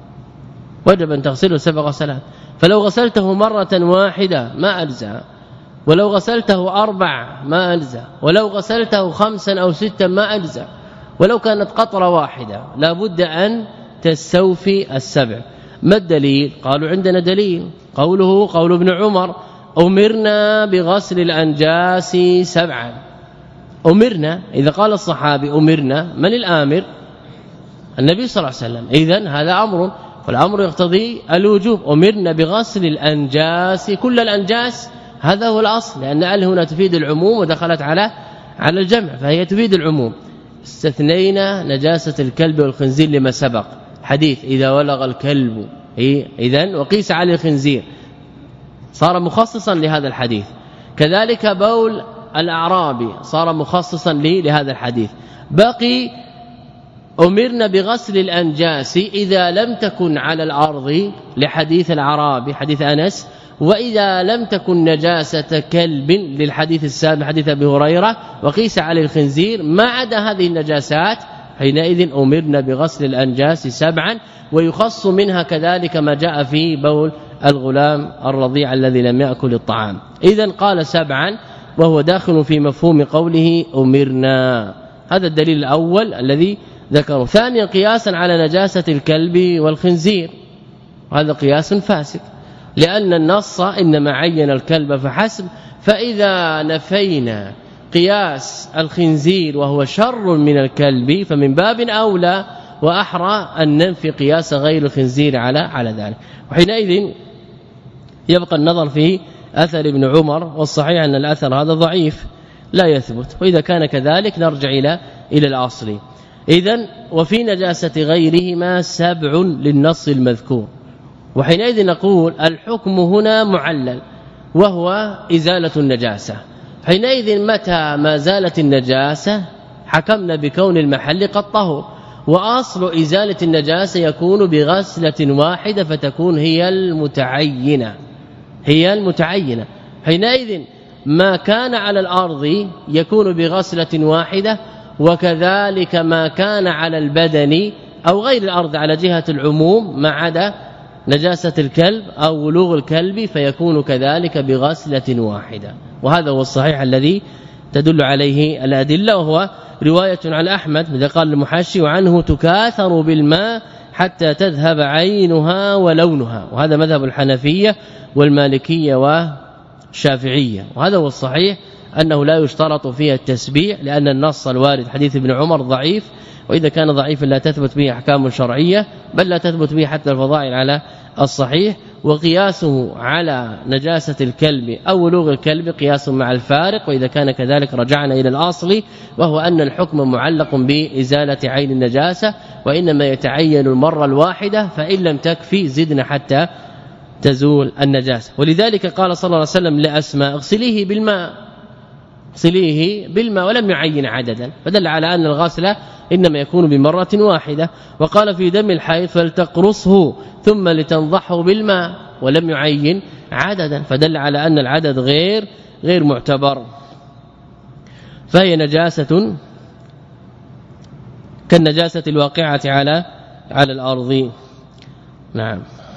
[SPEAKER 1] وجب أن تغسله سبع غسلات. فلو غسلته مرة واحدة ما أجزأ، ولو غسلته أربع ما أجزأ، ولو غسلته خمسا أو ستا ما أجزأ، ولو كانت قطرة واحدة لابد أن تستوفي السبع. ما الدليل؟ قالوا عندنا دليل، قوله قول ابن عمر أمرنا بغسل الأنجاس سبعا. أمرنا، إذا قال الصحابي أمرنا من الآمر؟ النبي صلى الله عليه وسلم. إذن هذا أمر، والأمر يقتضي الوجوب. أمرنا بغسل الأنجاس، كل الأنجاس، هذا هو الأصل، لأن ال هنا تفيد العموم ودخلت على على الجمع، فهي تفيد العموم. استثنينا نجاسة الكلب والخنزير لما سبق، حديث إذا ولغ الكلب، إذن وقيس على الخنزير، صار مخصصا لهذا الحديث. كذلك بول الأعرابي صار مخصصا لهذا الحديث. بقي أمرنا بغسل الأنجاس إذا لم تكن على الأرض لحديث الأعرابي حديث أنس، وإذا لم تكن نجاسة كلب للحديث السابق حديث أبي هريرة، وقيس على الخنزير. ما عدا هذه النجاسات حينئذ أمرنا بغسل الأنجاس سبعا، ويخص منها كذلك ما جاء في بول الغلام الرضيع الذي لم يأكل الطعام. إذن قال سبعا وهو داخل في مفهوم قوله أمرنا. هذا الدليل الأول الذي ذكره. ثانيا قياسا على نجاسة الكلب والخنزير، وهذا قياس فاسد، لأن النص إنما عين الكلب فحسب، فإذا نفينا قياس الخنزير وهو شر من الكلب فمن باب أولى وأحرى أن ننفي قياس غير الخنزير على على ذلك. وحينئذ يبقى النظر في أثر ابن عمر، والصحيح أن الأثر هذا ضعيف لا يثبت، وإذا كان كذلك نرجع إلى إلى الأصل. إذن وفي نجاسة غيرهما سبع للنص المذكور. وحينئذ نقول الحكم هنا معلل وهو إزالة النجاسة. حينئذ متى ما زالت النجاسة حكمنا بكون المحل قد طهر، وأصل إزالة النجاسة يكون بغسلة واحدة فتكون هي المتعينة هي المتعينة حينئذ ما كان على الأرض يكون بغسلة واحدة، وكذلك ما كان على البدن أو غير الأرض على جهة العموم ما عدا نجاسة الكلب أو ولوغ الكلب فيكون كذلك بغسلة واحدة. وهذا هو الصحيح الذي تدل عليه الأدلة، وهو رواية عن أحمد إذا قال المحاشي وعنه تكاثر بالماء حتى تذهب عينها ولونها، وهذا مذهب الحنفية والمالكية والشافعية. وهذا هو الصحيح أنه لا يشترط فيها التسبيع، لأن النص الوارد حديث ابن عمر ضعيف، وإذا كان ضعيفا لا تثبت به أحكام شرعية، بل لا تثبت به حتى الفضائل على الصحيح. وقياسه على نجاسة الكلب أو ولوغ الكلب قياس مع الفارق، وإذا كان كذلك رجعنا إلى الأصل، وهو أن الحكم معلق بإزالة عين النجاسة، وإنما يتعين المرة الواحدة، فإن لم تكفي زدنا حتى تزول النجاسة. ولذلك قال صلى الله عليه وسلم لأسماء اغسليه بالماء اغسليه بالماء ولم يعين عددا، فدل على أن الغسل إنما يكون بمرة واحدة. وقال في دم الحيض فلتقرصه ثم لتنضحه بالماء ولم يعين عددا، فدل على أن العدد غير غير معتبر، فهي نجاسة كالنجاسة الواقعة على على الأرض. نعم.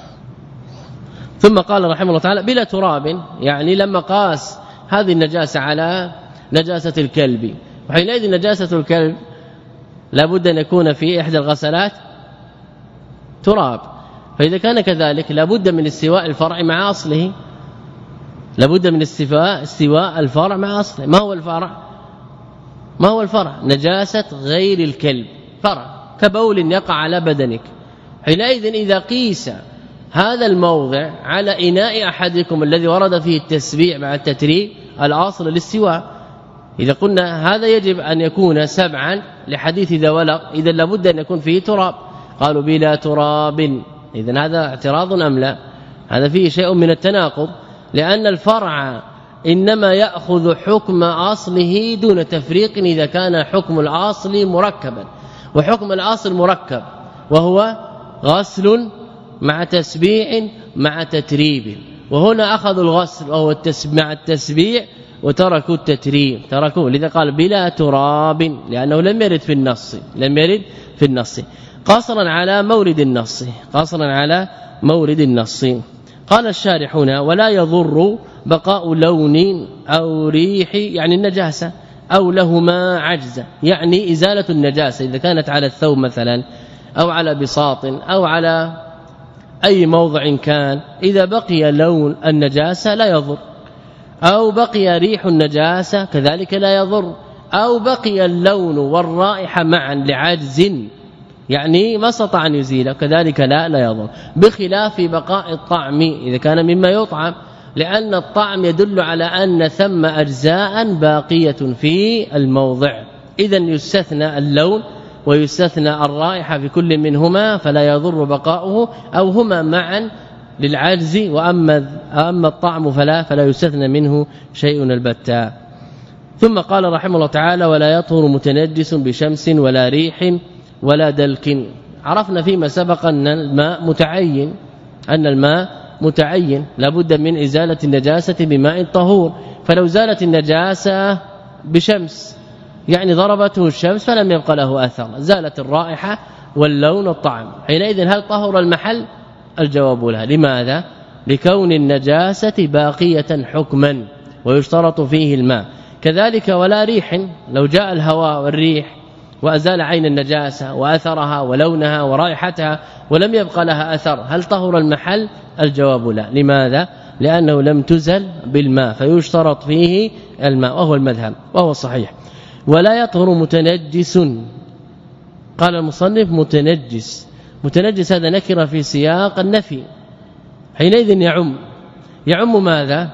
[SPEAKER 1] ثم قال رحمه الله تعالى بلا تراب، يعني لما قاس هذه النجاسة على نجاسة الكلب، وحينئذ نجاسة الكلب لابد أن يكون في إحدى الغسلات تراب، فإذا كان كذلك لابد من استواء الفرع مع أصله، لابد من استواء استواء الفرع مع أصله. ما هو الفرع؟ ما هو الفرع؟ نجاسة غير الكلب، فرع كبول يقع على بدنك. حينئذ إذا قيس هذا الموضع على إناء أحدكم الذي ورد فيه التسبيع مع التتريب، الأصل الاستواء. إذا قلنا هذا يجب أن يكون سبعا لحديث إذا ولغ، إذا لابد أن يكون فيه تراب. قالوا بلا تراب، إذن هذا اعتراض أم لا؟ هذا فيه شيء من التناقض، لأن الفرع إنما يأخذ حكم أصله دون تفريق إذا كان حكم الأصل مركبا، وحكم الأصل مركب وهو غسل مع تسبيع مع تتريب، وهنا أخذوا الغسل وهو التسبيع مع التسبيع وتركوا التتريب، تركوه. لذا قال بلا تراب، لأنه لم يرد في النص لم يرد في النص قاصرا على مورد النص قاصرا على مورد النص. قال الشارح هنا ولا يضر بقاء لون أو ريح، يعني النجاسة، أو لهما عجزة، يعني إزالة النجاسة إذا كانت على الثوب مثلا أو على بساط أو على أي موضع كان، إذا بقي لون النجاسة لا يضر، أو بقي ريح النجاسة كذلك لا يضر، أو بقي اللون والرائحة معا لعجز يعني ما استطاع أن يزيله كذلك لا لا يضر، بخلاف بقاء الطعم إذا كان مما يطعم، لأن الطعم يدل على أن ثم أجزاء باقية في الموضع، إذا يستثنى اللون ويستثنى الرائحة في كل منهما فلا يضر بقاؤه، أو هما معا للعجز، وأما أما الطعم فلا فلا يستثنى منه شيء البتة. ثم قال رحمه الله تعالى: ولا يطهر متنجس بشمس ولا ريح ولا دلك. عرفنا فيما سبق أن الماء متعين، أن الماء متعين لابد من إزالة النجاسة بماء طهور، فلو زالت النجاسة بشمس يعني ضربته الشمس فلم يبقى له أثر، زالت الرائحة واللون والطعم، حينئذ هل طهر المحل؟ الجواب لا. لماذا؟ لكون النجاسة باقية حكما ويشترط فيه الماء. كذلك ولا ريح، لو جاء الهواء والريح وأزال عين النجاسة وأثرها ولونها ورائحتها ولم يبقى لها أثر، هل طهر المحل؟ الجواب لا. لماذا؟ لأنه لم تزل بالماء فيشترط فيه الماء، وهو المذهب وهو الصحيح. ولا يطهر متنجس، قال المصنف متنجس، متنجس هذا نكره في سياق النفي، حينئذ يعم يعم ماذا؟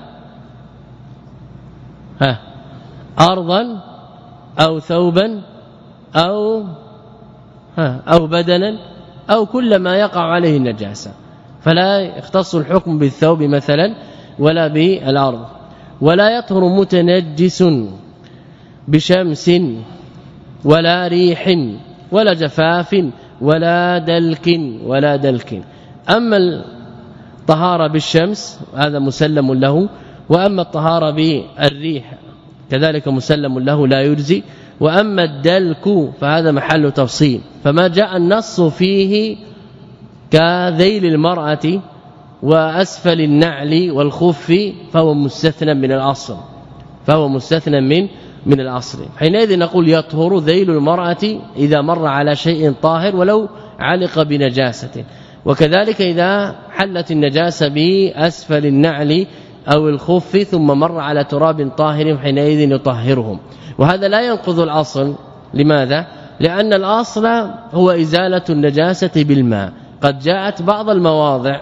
[SPEAKER 1] ها أرضا أو ثوبا أو ها أو بدنا أو كل ما يقع عليه النجاسة، فلا يختص الحكم بالثوب مثلا ولا بالأرض. ولا يطهر متنجس بشمس ولا ريح ولا جفاف ولا دلك ولا دلك. أما الطهارة بالشمس هذا مسلم له، وأما الطهارة بالريح كذلك مسلم له لا يجزي، وأما الدلك فهذا محل تفصيل، فما جاء النص فيه كذيل المرأة وأسفل النعل والخف فهو مستثنى من الأصل، فهو مستثنى من من الأصل. حينئذ نقول يطهر ذيل المرأة إذا مر على شيء طاهر ولو علق بنجاسة، وكذلك إذا حلت النجاسة بأسفل النعل أو الخف ثم مر على تراب طاهر حينئذ يطهرهم، وهذا لا ينقض الأصل. لماذا؟ لأن الأصل هو إزالة النجاسة بالماء. قد جاءت بعض المواضع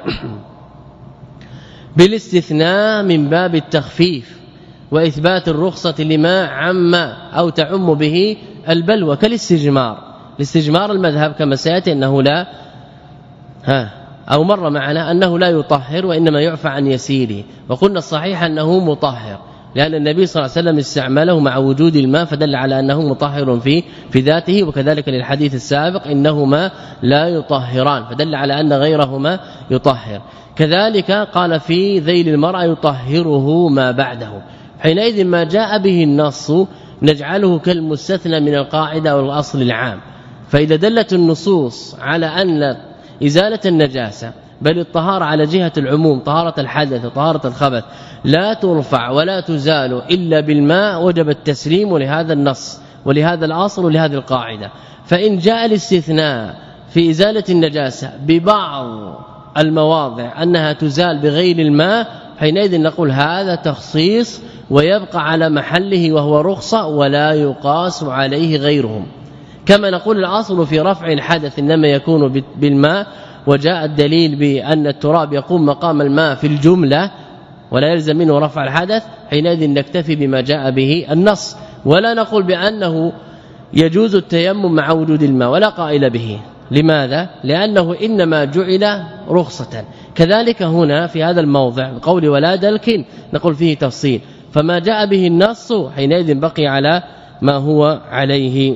[SPEAKER 1] بالاستثناء من باب التخفيف وإثبات الرخصة لما عم أو تعم به البلوى، كالاستجمار. الاستجمار المذهب كما سيأتي أنه لا ها أو مر معنا أنه لا يطهر وإنما يعفى عن يسيره، وقلنا الصحيح أنه مطهر لأن النبي صلى الله عليه وسلم استعمله مع وجود الماء فدل على أنه مطهر في في ذاته، وكذلك للحديث السابق إنهما لا يطهران فدل على أن غيرهما يطهر. كذلك قال في ذيل المرأة يطهره ما بعده، حينئذ ما جاء به النص نجعله كالمستثنى من القاعدة والأصل العام. فإذا دلت النصوص على أن إزالة النجاسة بل الطهارة على جهة العموم، طهارة الحدث وطهارة الخبث لا ترفع ولا تزال إلا بالماء، وجب التسليم لهذا النص ولهذا الأصل ولهذه القاعدة. فإن جاء الاستثناء في إزالة النجاسة ببعض المواضع أنها تزال بغير الماء، حينئذ نقول هذا تخصيص ويبقى على محله وهو رخصة ولا يقاس عليه غيرهم. كما نقول الأصل في رفع الحدث إنما يكون بالماء، وجاء الدليل بأن التراب يقوم مقام الماء في الجملة ولا يلزم منه رفع الحدث، حينئذ نكتفي بما جاء به النص، ولا نقول بأنه يجوز التيمم مع وجود الماء ولا قائل به. لماذا؟ لأنه إنما جعل رخصة. كذلك هنا في هذا الموضع قول ولا دلك نقول فيه تفصيل، فما جاء به النص حينئذ بقي على ما هو عليه.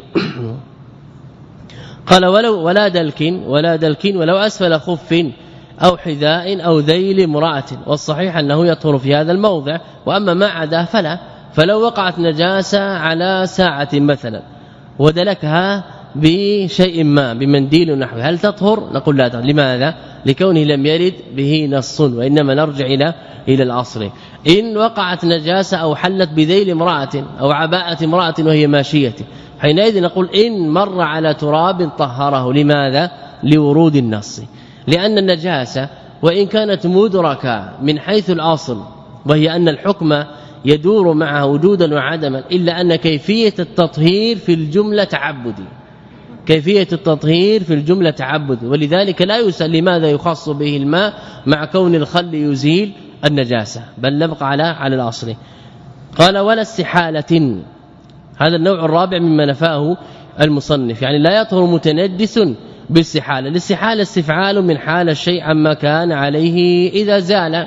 [SPEAKER 1] قال ولو ولا دلك ولا دلك ولو أسفل خف أو حذاء أو ذيل امرأة، والصحيح أنه يطهر في هذا الموضع، وأما ما عدا فلا. فلو وقعت نجاسة على ساعة مثلا ودلكها بشيء ما بمنديل نحوه هل تطهر؟ نقول لا تطهر. لماذا؟ لكونه لم يرد به نص، وإنما نرجع إلى إلى الأصل. إن وقعت نجاسة أو حلت بذيل امرأة أو عباءة امرأة وهي ماشية، حينئذ نقول إن مر على تراب طهره. لماذا؟ لورود النص. لأن النجاسة وإن كانت مدركة من حيث الأصل وهي أن الحكم يدور معها وجودا وعدما، إلا أن كيفية التطهير في الجملة تعبدي، كيفية التطهير في الجملة تعبد، ولذلك لا يسأل لماذا يخص به الماء مع كون الخل يزيل النجاسة، بل نبقى على على الاصل. قال ولا استحالة، هذا النوع الرابع مما نفاه المصنف، يعني لا يطهر متنجس بالاستحالة. الاستحالة استفعال من حال الشيء عما كان عليه إذا زال،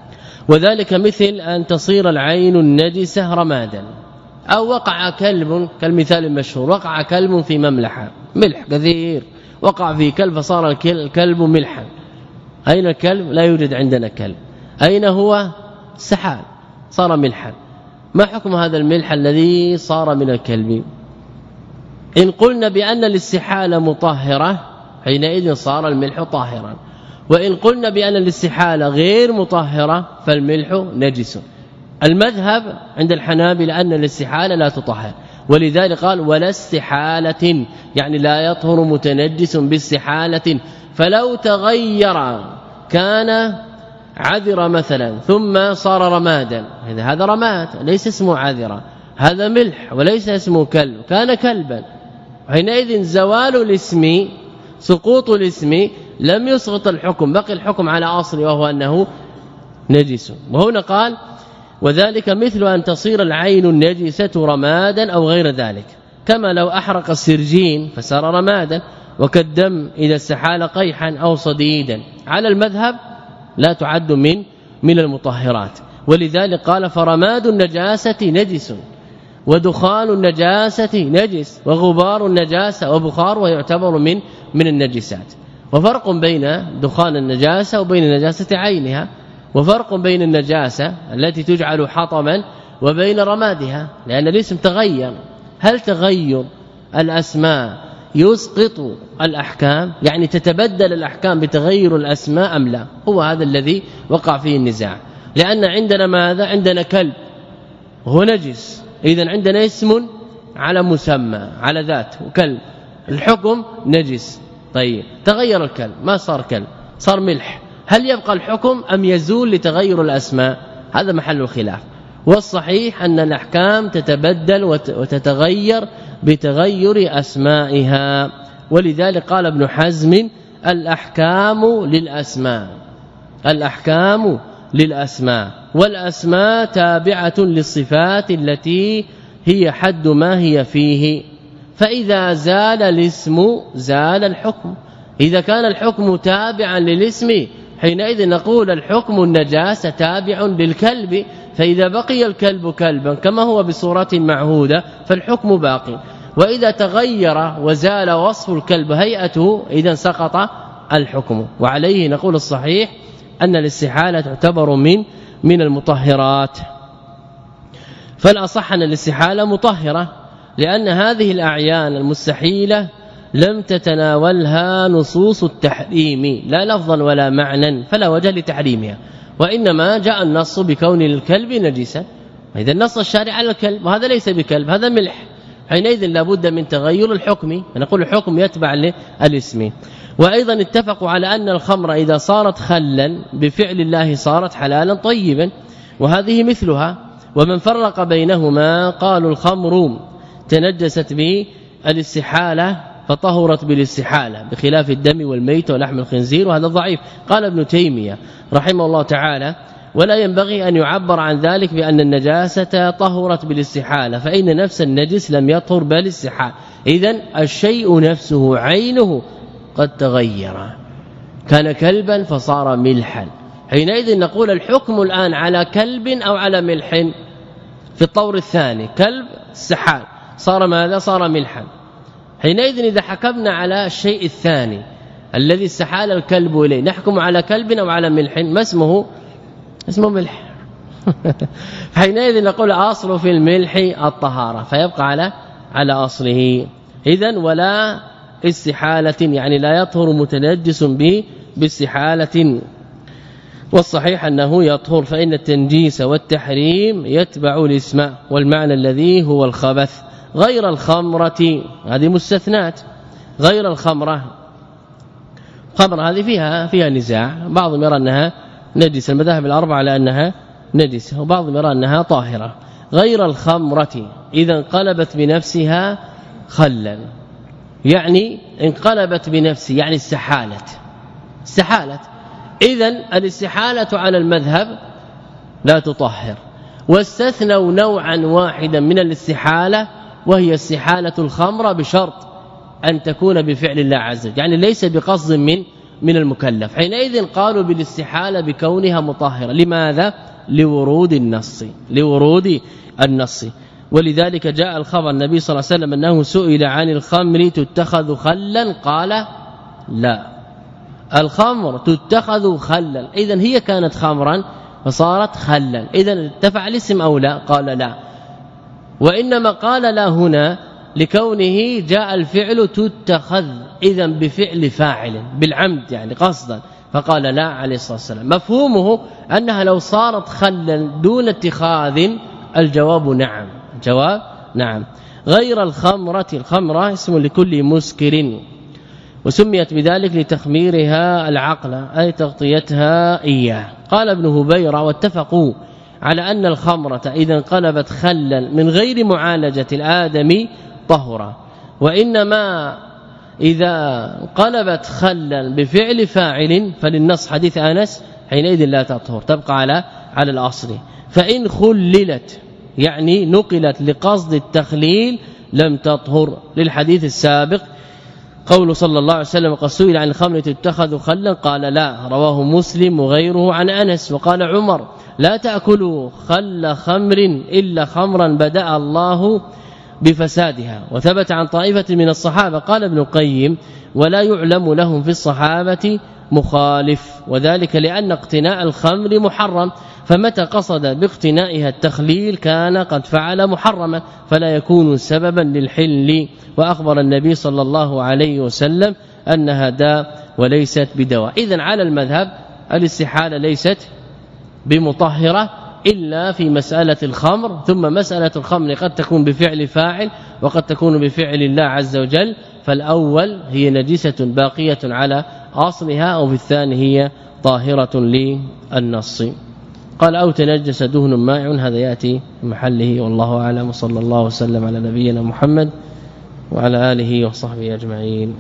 [SPEAKER 1] وذلك مثل أن تصير العين النجسة رمادا، أو وقع كلب كالمثال المشهور، وقع كلب في مملحة ملح كثير، وقع في كلب فصار الكلب ملحا. أين الكلب؟ لا يوجد عندنا كلب. أين هو؟ سحال، صار ملحا. ما حكم هذا الملح الذي صار من الكلب؟ إن قلنا بأن الاستحالة مطهرة حينئذ صار الملح طاهرا، وإن قلنا بأن الاستحالة غير مطهرة فالملح نجس. المذهب عند الحنابلة أن الاستحالة لا تطهر، ولذلك قال ولا استحالة، يعني لا يطهر متنجس باستحالة. فلو تغير كان عذر مثلا ثم صار رمادا، هذا رماد ليس اسمه عذرة، هذا ملح وليس اسمه كلب، كان كلبا، حينئذ زوال الاسم سقوط الاسم لم يسقط الحكم، بقي الحكم على اصله وهو انه نجس. وهنا قال وذلك مثل أن تصير العين النجسة رمادا أو غير ذلك، كما لو أحرق السرجين فصار رمادا، وكالدم إذا استحال قيحا أو صديدا. على المذهب لا تعد من من المطهرات، ولذلك قال فرماد النجاسة نجس، ودخان النجاسة نجس، وغبار النجاسة وبخار ويعتبر من من النجسات. وفرق بين دخان النجاسة وبين النجاسة عينها، وفرق بين النجاسة التي تجعل حطما وبين رمادها، لأن الاسم تغير. هل تغير الأسماء يسقط الأحكام؟ يعني تتبدل الأحكام بتغير الأسماء أم لا؟ هو هذا الذي وقع فيه النزاع. لأن عندنا ماذا؟ عندنا كلب وهو نجس، إذن عندنا اسم على مسمى على ذات وكلب، الحكم نجس. طيب تغير الكلب، ما صار كلب، صار ملح، هل يبقى الحكم أم يزول لتغير الأسماء؟ هذا محل الخلاف. والصحيح أن الأحكام تتبدل وتتغير بتغير أسمائها، ولذلك قال ابن حزم الأحكام للأسماء، الأحكام للأسماء، والأسماء تابعة للصفات التي هي حد ما هي فيه، فإذا زال الاسم زال الحكم. إذا كان الحكم تابعا للاسم حينئذ نقول الحكم النجاسة تابع للكلب، فإذا بقي الكلب كلبا كما هو بصورة معهودة فالحكم باقي، وإذا تغير وزال وصف الكلب هيئته إذا سقط الحكم. وعليه نقول الصحيح أن الاستحالة تعتبر من من المطهرات. فالأصح أن الاستحالة مطهرة، لأن هذه الأعيان المستحيلة لم تتناولها نصوص التحريم لا لفظا ولا معنى، فلا وجه لتحريمها، وإنما جاء النص بكون الكلب نجسا، إذا النص الشارع على الكلب، وهذا ليس بكلب هذا ملح، حينئذ لابد من تغير الحكم، نقول الحكم يتبع للاسم. وأيضا اتفقوا على أن الخمر إذا صارت خلا بفعل الله صارت حلالا طيبا، وهذه مثلها. ومن فرق بينهما قالوا الخمر تنجست به الاستحالة فطهرت بالاستحالة بخلاف الدم والميت ولحم الخنزير، وهذا ضعيف. قال ابن تيمية رحمه الله تعالى ولا ينبغي أن يعبر عن ذلك بأن النجاسة طهرت بالاستحالة، فإن نفس النجس لم يطهر بالاستحالة. إذن الشيء نفسه عينه قد تغير، كان كلبا فصار ملحا، حينئذ نقول الحكم الآن على كلب أو على ملح. في الطور الثاني كلب استحال صار ماذا؟ صار ملحا. حينئذ إذا حكمنا على الشيء الثاني الذي استحال الكلب إليه نحكم على كلب أو على ملح، ما اسمه؟ اسمه ملح. حينئذ نقول أصل في الملح الطهارة، فيبقى على على أصله. إذن ولا استحالة، يعني لا يطهر متنجس به باستحالة، والصحيح أنه يطهر، فإن التنجيس والتحريم يتبع الاسم والمعنى الذي هو الخبث. غير الخمرة هذه مستثنات، غير الخمرة، خمرة هذه فيها فيها نزاع، بعضهم يرى أنها نجسة، المذاهب الأربعة على أنها نجسة، وبعضهم يرى أنها طاهرة. غير الخمرة إذا انقلبت بنفسها خلا، يعني انقلبت بنفسه يعني استحالت استحالت اذن الاستحالة على المذهب لا تطهر، واستثنوا نوعا واحدا من الاستحالة وهي استحالة الخمر بشرط أن تكون بفعل الله عز وجل، يعني ليس بقصد من من المكلف. حينئذ قالوا بالاستحالة بكونها مطهرة. لماذا؟ لورود النص لورود النص ولذلك جاء الخبر النبي صلى الله عليه وسلم أنه سئل عن الخمر تتخذ خلا قال لا، الخمر تتخذ خلا، إذن هي كانت خمرا فصارت خلا، إذن ارتفع الاسم أو لا؟ قال لا. وإنما قال لا هنا لكونه جاء الفعل تتخذ، إذن بفعل فاعل بالعمد يعني قصدا، فقال لا عليه الصلاة والسلام. مفهومه أنها لو صارت خلا دون اتخاذ الجواب نعم، جواب نعم. غير الخمرة، الخمرة اسم لكل مسكر، وسميت بذلك لتخميرها العقل أي تغطيتها إياه. قال ابن هبيرة واتفقوا على أن الخمرة إذا انقلبت خلا من غير معالجة الآدمي طهرا، وإنما إذا انقلبت خلا بفعل فاعل فللنص حديث أنس حينئذ لا تطهر، تبقى على على الأصل. فإن خللت يعني نقلت لقصد التخليل لم تطهر، للحديث السابق قول صلى الله عليه وسلم قد سئل عن الخمر تتخذ خلا قال لا، رواه مسلم وغيره عن أنس. وقال عمر لا تأكلوا خل خمر إلا خمرا بدأ الله بفسادها. وثبت عن طائفة من الصحابة قال ابن القيم ولا يعلم لهم في الصحابة مخالف، وذلك لأن اقتناء الخمر محرم، فمتى قصد باقتنائها التخليل كان قد فعل محرما فلا يكون سببا للحل. وأخبر النبي صلى الله عليه وسلم أنها داء وليست بدواء. إذن على المذهب الاستحالة ليست بمطهرة إلا في مسألة الخمر، ثم مسألة الخمر قد تكون بفعل فاعل وقد تكون بفعل الله عز وجل، فالأول هي نجسة باقية على أصلها، أو في الثاني هي طاهرة للنص. قال أو تنجس دهن مائع، هذا يأتي في محله والله أعلم. وصلى الله وسلم على نبينا محمد وعلى آله وصحبه أجمعين.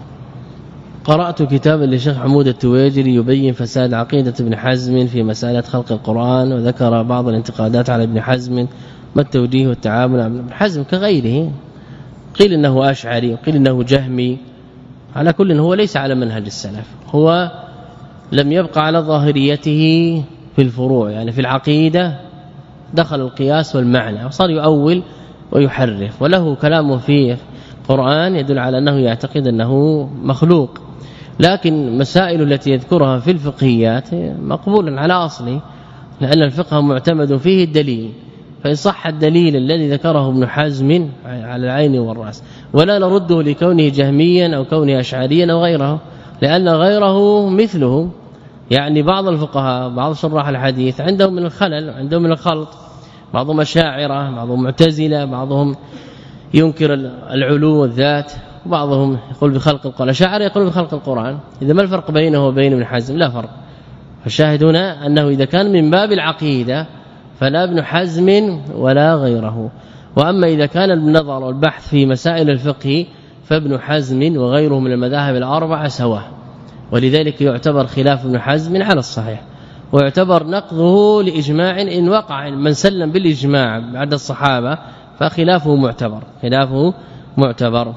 [SPEAKER 1] قرأت كتابا للشيخ حمود التواجري يبين فساد عقيدة ابن حزم في مسألة خلق القرآن، وذكر بعض الانتقادات على ابن حزم، ما التوجيه والتعامل مع ابن حزم كغيره، قيل انه اشعري وقيل انه جهمي، على كل هو ليس على منهج السلف، هو لم يبقى على ظاهريته في الفروع، يعني في العقيدة دخل القياس والمعنى وصار يؤول ويحرف، وله كلام في القرآن يدل على أنه يعتقد أنه مخلوق، لكن مسائل التي يذكرها في الفقهيات مقبول على أصله، لأن الفقه معتمد فيه الدليل، فإن صح الدليل الذي ذكره ابن حزم على العين والرأس، ولا نرده لكونه جهميا أو كونه أشعريا أو غيره، لأن غيره مثله، يعني بعض الفقهاء بعض شراح الحديث عندهم من الخلل، عندهم من الخلط، بعضهم أشاعرة، بعضهم معتزلة، بعضهم ينكر العلو والذات، وبعضهم يقول بخلق القرآن، الأشاعرة يقول بخلق القرآن. إذا ما الفرق بينه وبين ابن حزم؟ لا فرق. فالشاهد هنا أنه إذا كان من باب العقيدة فلا ابن حزم ولا غيره، وأما إذا كان النظر والبحث في مسائل الفقه فابن حزم وغيره من المذاهب الأربعة سواء، ولذلك يعتبر خلاف ابن حزم على الصحيح، ويعتبر نقضه لإجماع إن وقع من سلم بالإجماع بعد الصحابة فخلافه معتبر، خلافه معتبر.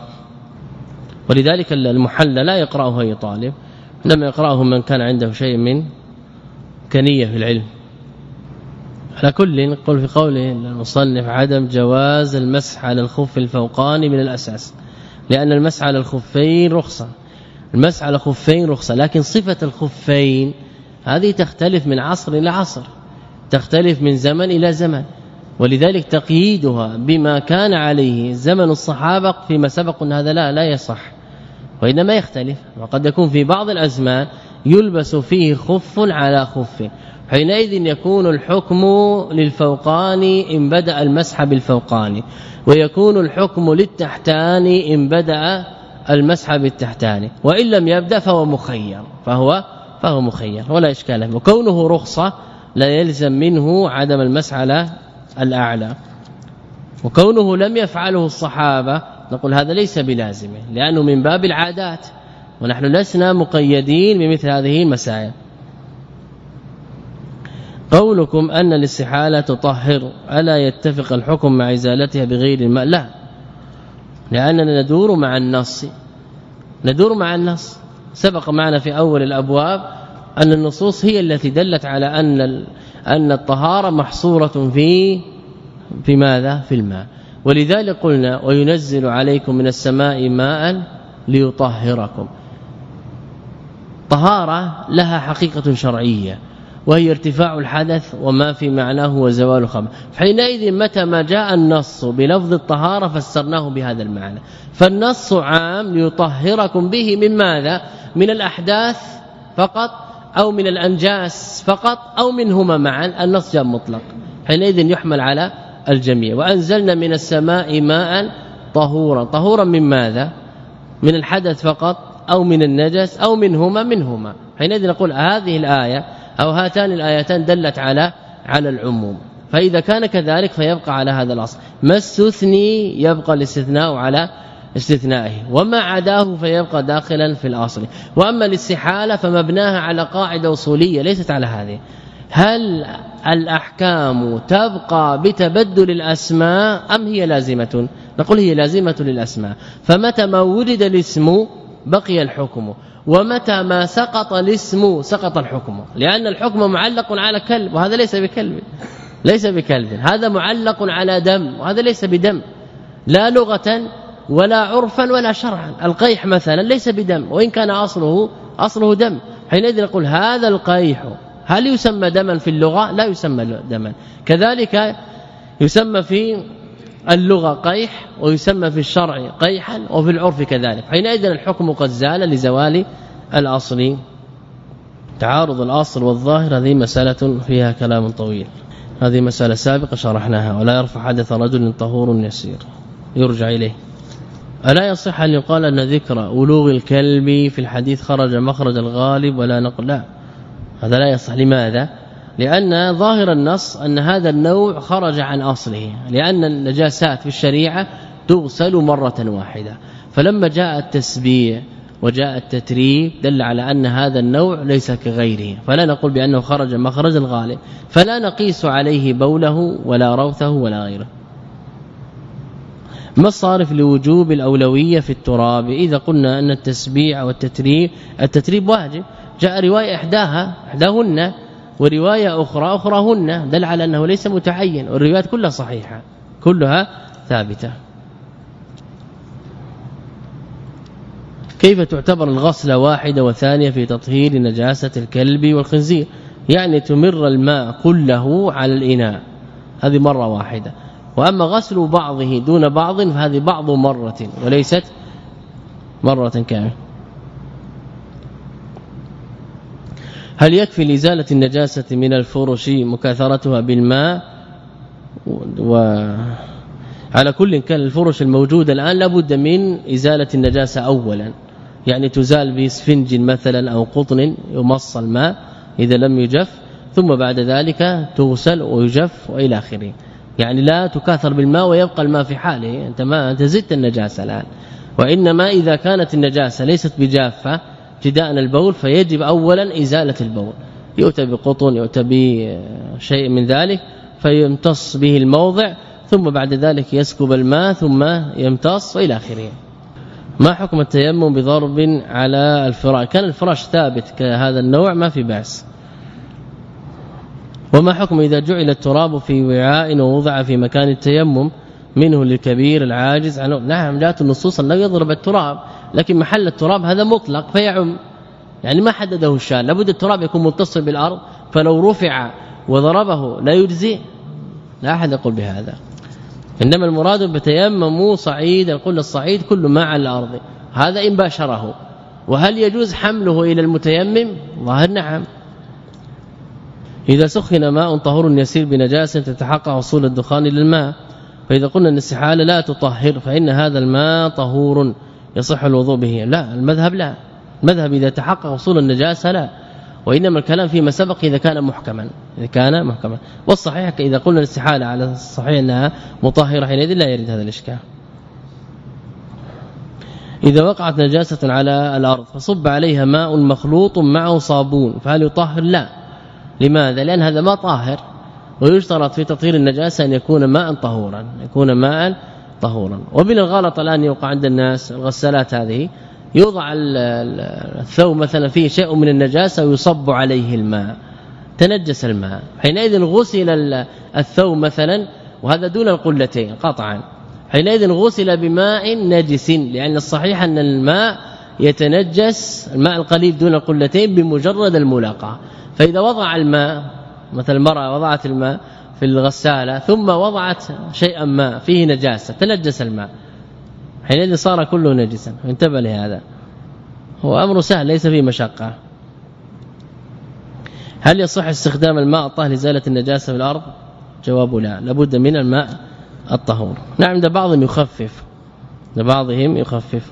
[SPEAKER 1] ولذلك المحلى لا يقرأه أي طالب، لما يقرأه من كان عنده شيء من كنية في العلم. على كل نقول في قوله المصنف عدم جواز المسح على الخف الفوقاني من الأساس، لأن المسح على الخفين رخصة، المسح على الخفين رخصة، لكن صفة الخفين هذه تختلف من عصر إلى عصر، تختلف من زمن إلى زمن، ولذلك تقييدها بما كان عليه زمن الصحابة فيما سبق أن هذا لا لا يصح، وإنما يختلف، وقد يكون في بعض الأزمان يلبس فيه خف على خف، حينئذ يكون الحكم للفوقاني إن بدأ المسح بالفوقاني، ويكون الحكم للتحتاني إن بدأ المسح بالتحتاني، وإن لم يبدأ فهو مخير، فهو فهو مخير ولا إشكال. وكونه رخصة لا يلزم منه عدم المسح على الأعلى، وكونه لم يفعله الصحابة نقول هذا ليس بلازم لأنه من باب العادات ونحن لسنا مقيدين بمثل هذه المسائل. قولكم أن الاستحالة تطهر ألا يتفق الحكم مع إزالتها بغير الماء؟ لا، لأننا ندور مع النص ندور مع النص. سبق معنا في أول الأبواب أن النصوص هي التي دلت على أن أن الطهارة محصورة في في ماذا؟ في الماء. ولذلك قلنا وينزل عليكم من السماء ماء ليطهركم. طهارة لها حقيقة شرعية وهي ارتفاع الحدث وما في معناه وزوال الخبث. حينئذ متى ما جاء النص بلفظ الطهارة فسرناه بهذا المعنى. فالنص عام ليطهركم به من ماذا؟ من الأحداث فقط أو من الأنجاس فقط أو منهما معا. النص جاء مطلق حينئذ يحمل على الجميع. وأنزلنا من السماء ماء طهورا. طهورا من ماذا؟ من الحدث فقط أو من النجس أو منهما منهما. حينئذ نقول هذه الآية أو هاتان الآيتان دلت على على العموم. فإذا كان كذلك فيبقى على هذا الأصل. ما استثني يبقى الاستثناء على استثنائه وما عداه فيبقى داخلا في الأصل. وأما الاستحالة فمبناها على قاعدة أصولية ليست على هذه. هل الأحكام تبقى بتبدل الأسماء أم هي لازمة؟ نقول هي لازمة للأسماء. فمتى ما وجد الاسم بقي الحكم ومتى ما سقط الاسم سقط الحكم. لأن الحكم معلق على كلب وهذا ليس بكلب ليس بكلب. هذا معلق على دم وهذا ليس بدم لا لغة ولا عرفا ولا شرعا. القيح مثلا ليس بدم وإن كان أصله أصله دم. حينئذ نقول هذا القيح هل يسمى دما في اللغة؟ لا يسمى دما. كذلك يسمى في اللغة قيح ويسمى في الشرع قيحا وفي العرف كذلك. حينئذ الحكم قد زال لزوال الأصل. تعارض الأصل والظاهر هذه مسألة فيها كلام طويل. هذه مسألة سابقة شرحناها. ولا يرفع حدث رجل طهور يسير يرجع إليه. ألا يصح أن يقال أن ذكر ألوغ الكلب في الحديث خرج مخرج الغالب ولا نقل؟ لا، هذا لا يصح. لماذا؟ لأن ظاهر النص أن هذا النوع خرج عن أصله. لأن النجاسات في الشريعة تغسل مرة واحدة. فلما جاء التسبيح وجاء التتريب دل على أن هذا النوع ليس كغيره. فلا نقول بأنه خرج مخرج الغالب. فلا نقيس عليه بوله ولا روثه ولا غيره. ما الصارف لوجوب الأولوية في التراب؟ إذا قلنا أن التسبيح والتتريب التتريب واجب جاء رواية إحداها إحداهن ورواية أخرى أخراهن دل على أنه ليس متعين. والروايات كلها صحيحة كلها ثابتة. كيف تعتبر الغسلة واحدة وثانية في تطهير نجاسة الكلب والخنزير؟ يعني تمر الماء كله على الإناء هذه مرة واحدة. وأما غسل بعضه دون بعض فهذه بعض مرة وليست مرة كاملة. هل يكفي لإزالة النجاسة من الفرش مكاثرتها بالماء؟ وعلى كل كان الفرش الموجودة الآن لابد من إزالة النجاسة أولا. يعني تزال بسفنج مثلا أو قطن يمص الماء إذا لم يجف ثم بعد ذلك تغسل ويجف وإلى آخره. يعني لا تكاثر بالماء ويبقى الماء في حاله. أنت ما أنت زدت النجاسة الآن. وإنما إذا كانت النجاسة ليست بجافة ابتداء البول فيجب اولا ازاله البول. يؤتى بقطن يؤتى بشيء من ذلك فيمتص به الموضع ثم بعد ذلك يسكب الماء ثم يمتص والى اخره. ما حكم التيمم بضرب على الفراش؟ كان الفراش ثابت كهذا النوع ما في بأس. وما حكم إذا جعل التراب في وعاء ووضع في مكان التيمم منه للكبير العاجز عنه؟ نعم جاءت النصوص انه يضرب التراب لكن محل التراب هذا مطلق فيعم. يعني ما حدده الشان. لابد التراب يكون متصل بالأرض فلو رفع وضربه لا يجزي؟ لا أحد يقول بهذا. إنما المراد بتيمم صعيد القل الصعيد كل ما على الأرض هذا إن باشره. وهل يجوز حمله إلى المتيمم؟ ظاهر نعم. إذا سخن ماء طهور يسير بنجاسة تتحقق وصول الدخان إلى الماء. فإذا قلنا أن الاستحالة لا تطهر فإن هذا الماء طهور يصح الوضوء به. لا، المذهب لا. المذهب إذا تحقق وصول النجاسة لا. وإنما الكلام فيما سبق إذا كان محكما إذا كان محكما. والصحيح إذا قلنا الاستحالة على الصحيح أنها مطهرة حينئذ لا يرد هذا الإشكال. إذا وقعت نجاسة على الأرض فصب عليها ماء مخلوط معه صابون فهل يطهر؟ لا. لماذا؟ لأن هذا ما طاهر، ويشترط في تطهير النجاسة أن يكون ماء طهورا، يكون ماء طهورا. ومن الغلط الآن يوقع عند الناس الغسالات هذه يوضع الثوب مثلا فيه شيء من النجاسة ويصب عليه الماء، تنجس الماء، حينئذ غسل الثوب مثلا وهذا دون القلتين قطعا، حينئذ غسل بماء نجس، لأن الصحيح أن الماء يتنجس، الماء القليل دون القلتين بمجرد الملاقاة. فإذا وضع الماء مثل المرأة وضعت الماء في الغسالة ثم وضعت شيئا ما فيه نجاسة تنجس الماء، حينئذ صار كله نجسا. انتبه لهذا، هو أمر سهل ليس فيه مشقة. هل يصح استخدام الماء الطاهر لإزالة النجاسة في الأرض؟ جواب لا، لابد من الماء الطهور. نعم، عند بعضهم يخفف، عند بعضهم يخفف.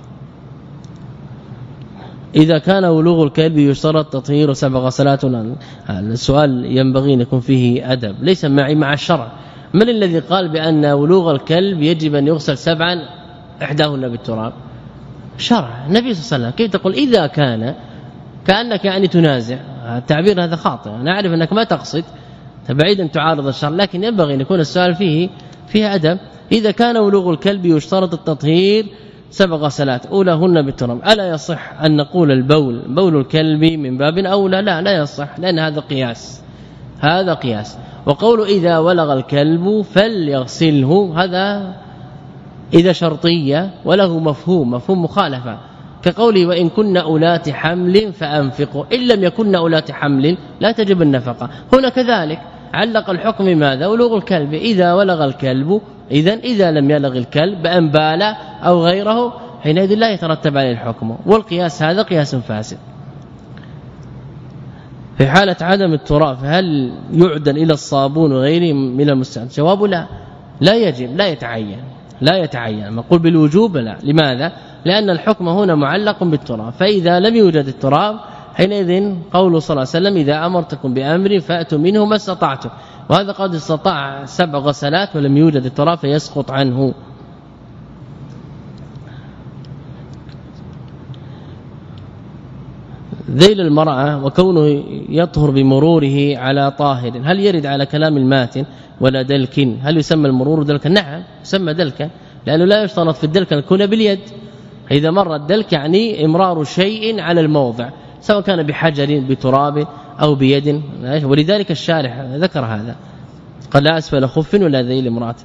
[SPEAKER 1] إذا كان ولوغ الكلب يشترط تطهير سبع غسلات، السؤال ينبغي أن يكون فيه أدب، ليس معي مع الشرع. من الذي قال بأن ولوغ الكلب يجب أن يغسل سبعا إحداهن بالتراب؟ شرع النبي صلى الله عليه وسلم. كيف تقول إذا كان؟ كأنك يعني تنازع، التعبير هذا خاطئ. أنا أعرف أنك ما تقصد تبعيد أن تعارض الشرع، لكن ينبغي أن يكون السؤال فيه فيها أدب. إذا كان ولوغ الكلب يشترط التطهير سبع غسلات أولاهن بالتراب، ألا يصح أن نقول البول بول الكلب من باب أولى؟ لا لا يصح، لأن هذا قياس، هذا قياس. وقول إذا ولغ الكلب فليغسله هذا إذا شرطية وله مفهوم مفهوم مخالفة، كقوله وإن كن أولات حمل فأنفقوا، إن لم يكن أولات حمل لا تجب النفقة. هنا كذلك علق الحكم ماذا؟ ولوغ الكلب، إذا ولغ الكلب، إذن إذا لم يلغ الكلب بأن بال أو غيره حينئذ لا يترتب عليه الحكم، والقياس هذا قياس فاسد. في حالة عدم التراب هل يعدل إلى الصابون وغيره من المستعمل؟ جواب لا، لا يجب، لا يتعين، لا يتعين. نقول بالوجوب لا. لماذا؟ لأن الحكم هنا معلق بالتراب، فإذا لم يوجد التراب حينئذ قوله صلى الله عليه وسلم إذا أمرتكم بأمر فأتوا منه ما استطعتم، وهذا قد استطاع سبع غسلات ولم يوجد التراب فيسقط عنه. ذيل المرأة وكونه يطهر بمروره على طاهر، هل يرد على كلام الماتن ولا دلك؟ هل يسمى المرور دلكا؟ نعم يسمى دلكا، لأنه لا يشترط في الدلك أن يكون باليد. إذا مر الدلك يعني امرار شيء على الموضع، سواء كان بحجر بتراب أو بيد، ولذلك الشارح ذكر هذا، قال لا أسفل خف ولا ذيل امرأة.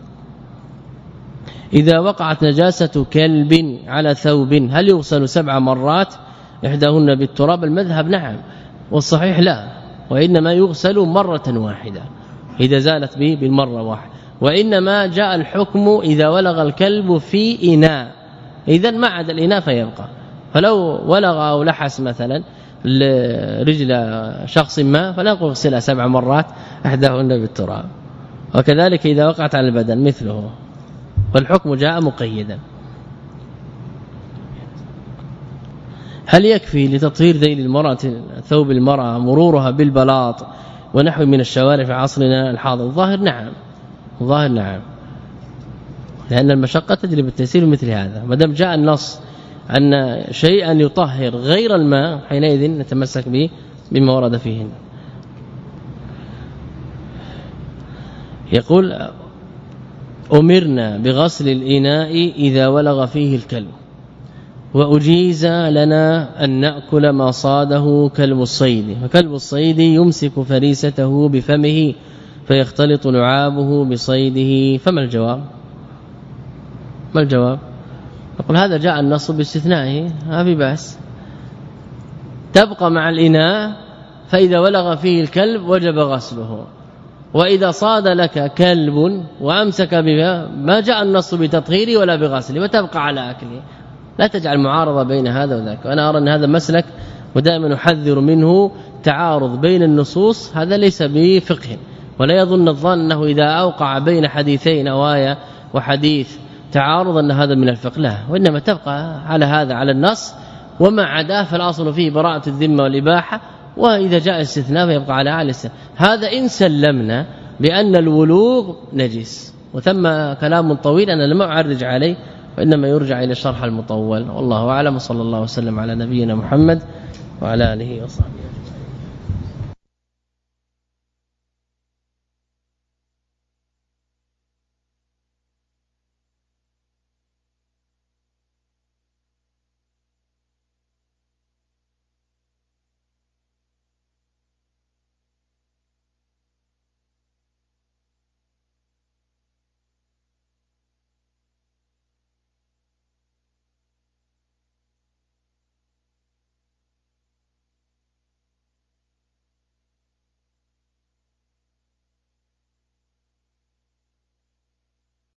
[SPEAKER 1] إذا وقعت نجاسة كلب على ثوب هل يغسل سبع مرات إحداهن بالتراب؟ المذهب نعم، والصحيح لا، وإنما يغسل مرة واحدة إذا زالت به بالمرة واحدة. وإنما جاء الحكم إذا ولغ الكلب في إناء، إذن ما عدا الإناء فيبقى. فلو ولغ أو لحس مثلا رجل شخص ما فلا يغسلها سبع مرات إحداهن بالتراب، وكذلك إذا وقعت على البدن مثله، والحكم جاء مقيدا. هل يكفي لتطهير ذيل المرأة ثوب المرأة مرورها بالبلاط ونحو من الشوارع في عصرنا الحاضر؟ الظاهر نعم، الظاهر نعم، لأن المشقة تجري بالتيسير مثل هذا. ما دام جاء النص أن شيئا يطهر غير الماء حينئذ نتمسك به بما ورد فيه. يقول أمرنا بغسل الإناء إذا ولغ فيه الكلب، وأجيز لنا أن نأكل ما صاده كلب الصيد، فكلب الصيد يمسك فريسته بفمه فيختلط لعابه بصيده، فما الجواب؟ ما الجواب؟ نقول هذا جاء النص باستثنائه، ما في بأس، تبقى مع الإناء، فإذا ولغ فيه الكلب وجب غسله. وإذا صاد لك كلب وأمسك بها ما جاء النص بتطهيره ولا بغسله، وتبقى على أكله. لا تجعل معارضة بين هذا وذاك، وأنا أرى أن هذا مسلك ودائما نحذر منه تعارض بين النصوص، هذا ليس بفقه. ولا يظن الظن أنه إذا أوقع بين حديثين أو آية وحديث تعارض أن هذا من الفقه، لا، وإنما تبقى على هذا على النص، وما عداه فالأصل فيه براءة الذمة والإباحة، وإذا جاء استثناء فيبقى على أعلى السنة. هذا إن سلمنا بأن الولوغ نجس، وثم كلام طويل أنا لم أعرج عليه وانما يرجع الى الشرح المطول. والله اعلم، صلى الله وسلم على نبينا محمد وعلى اله وصحبه.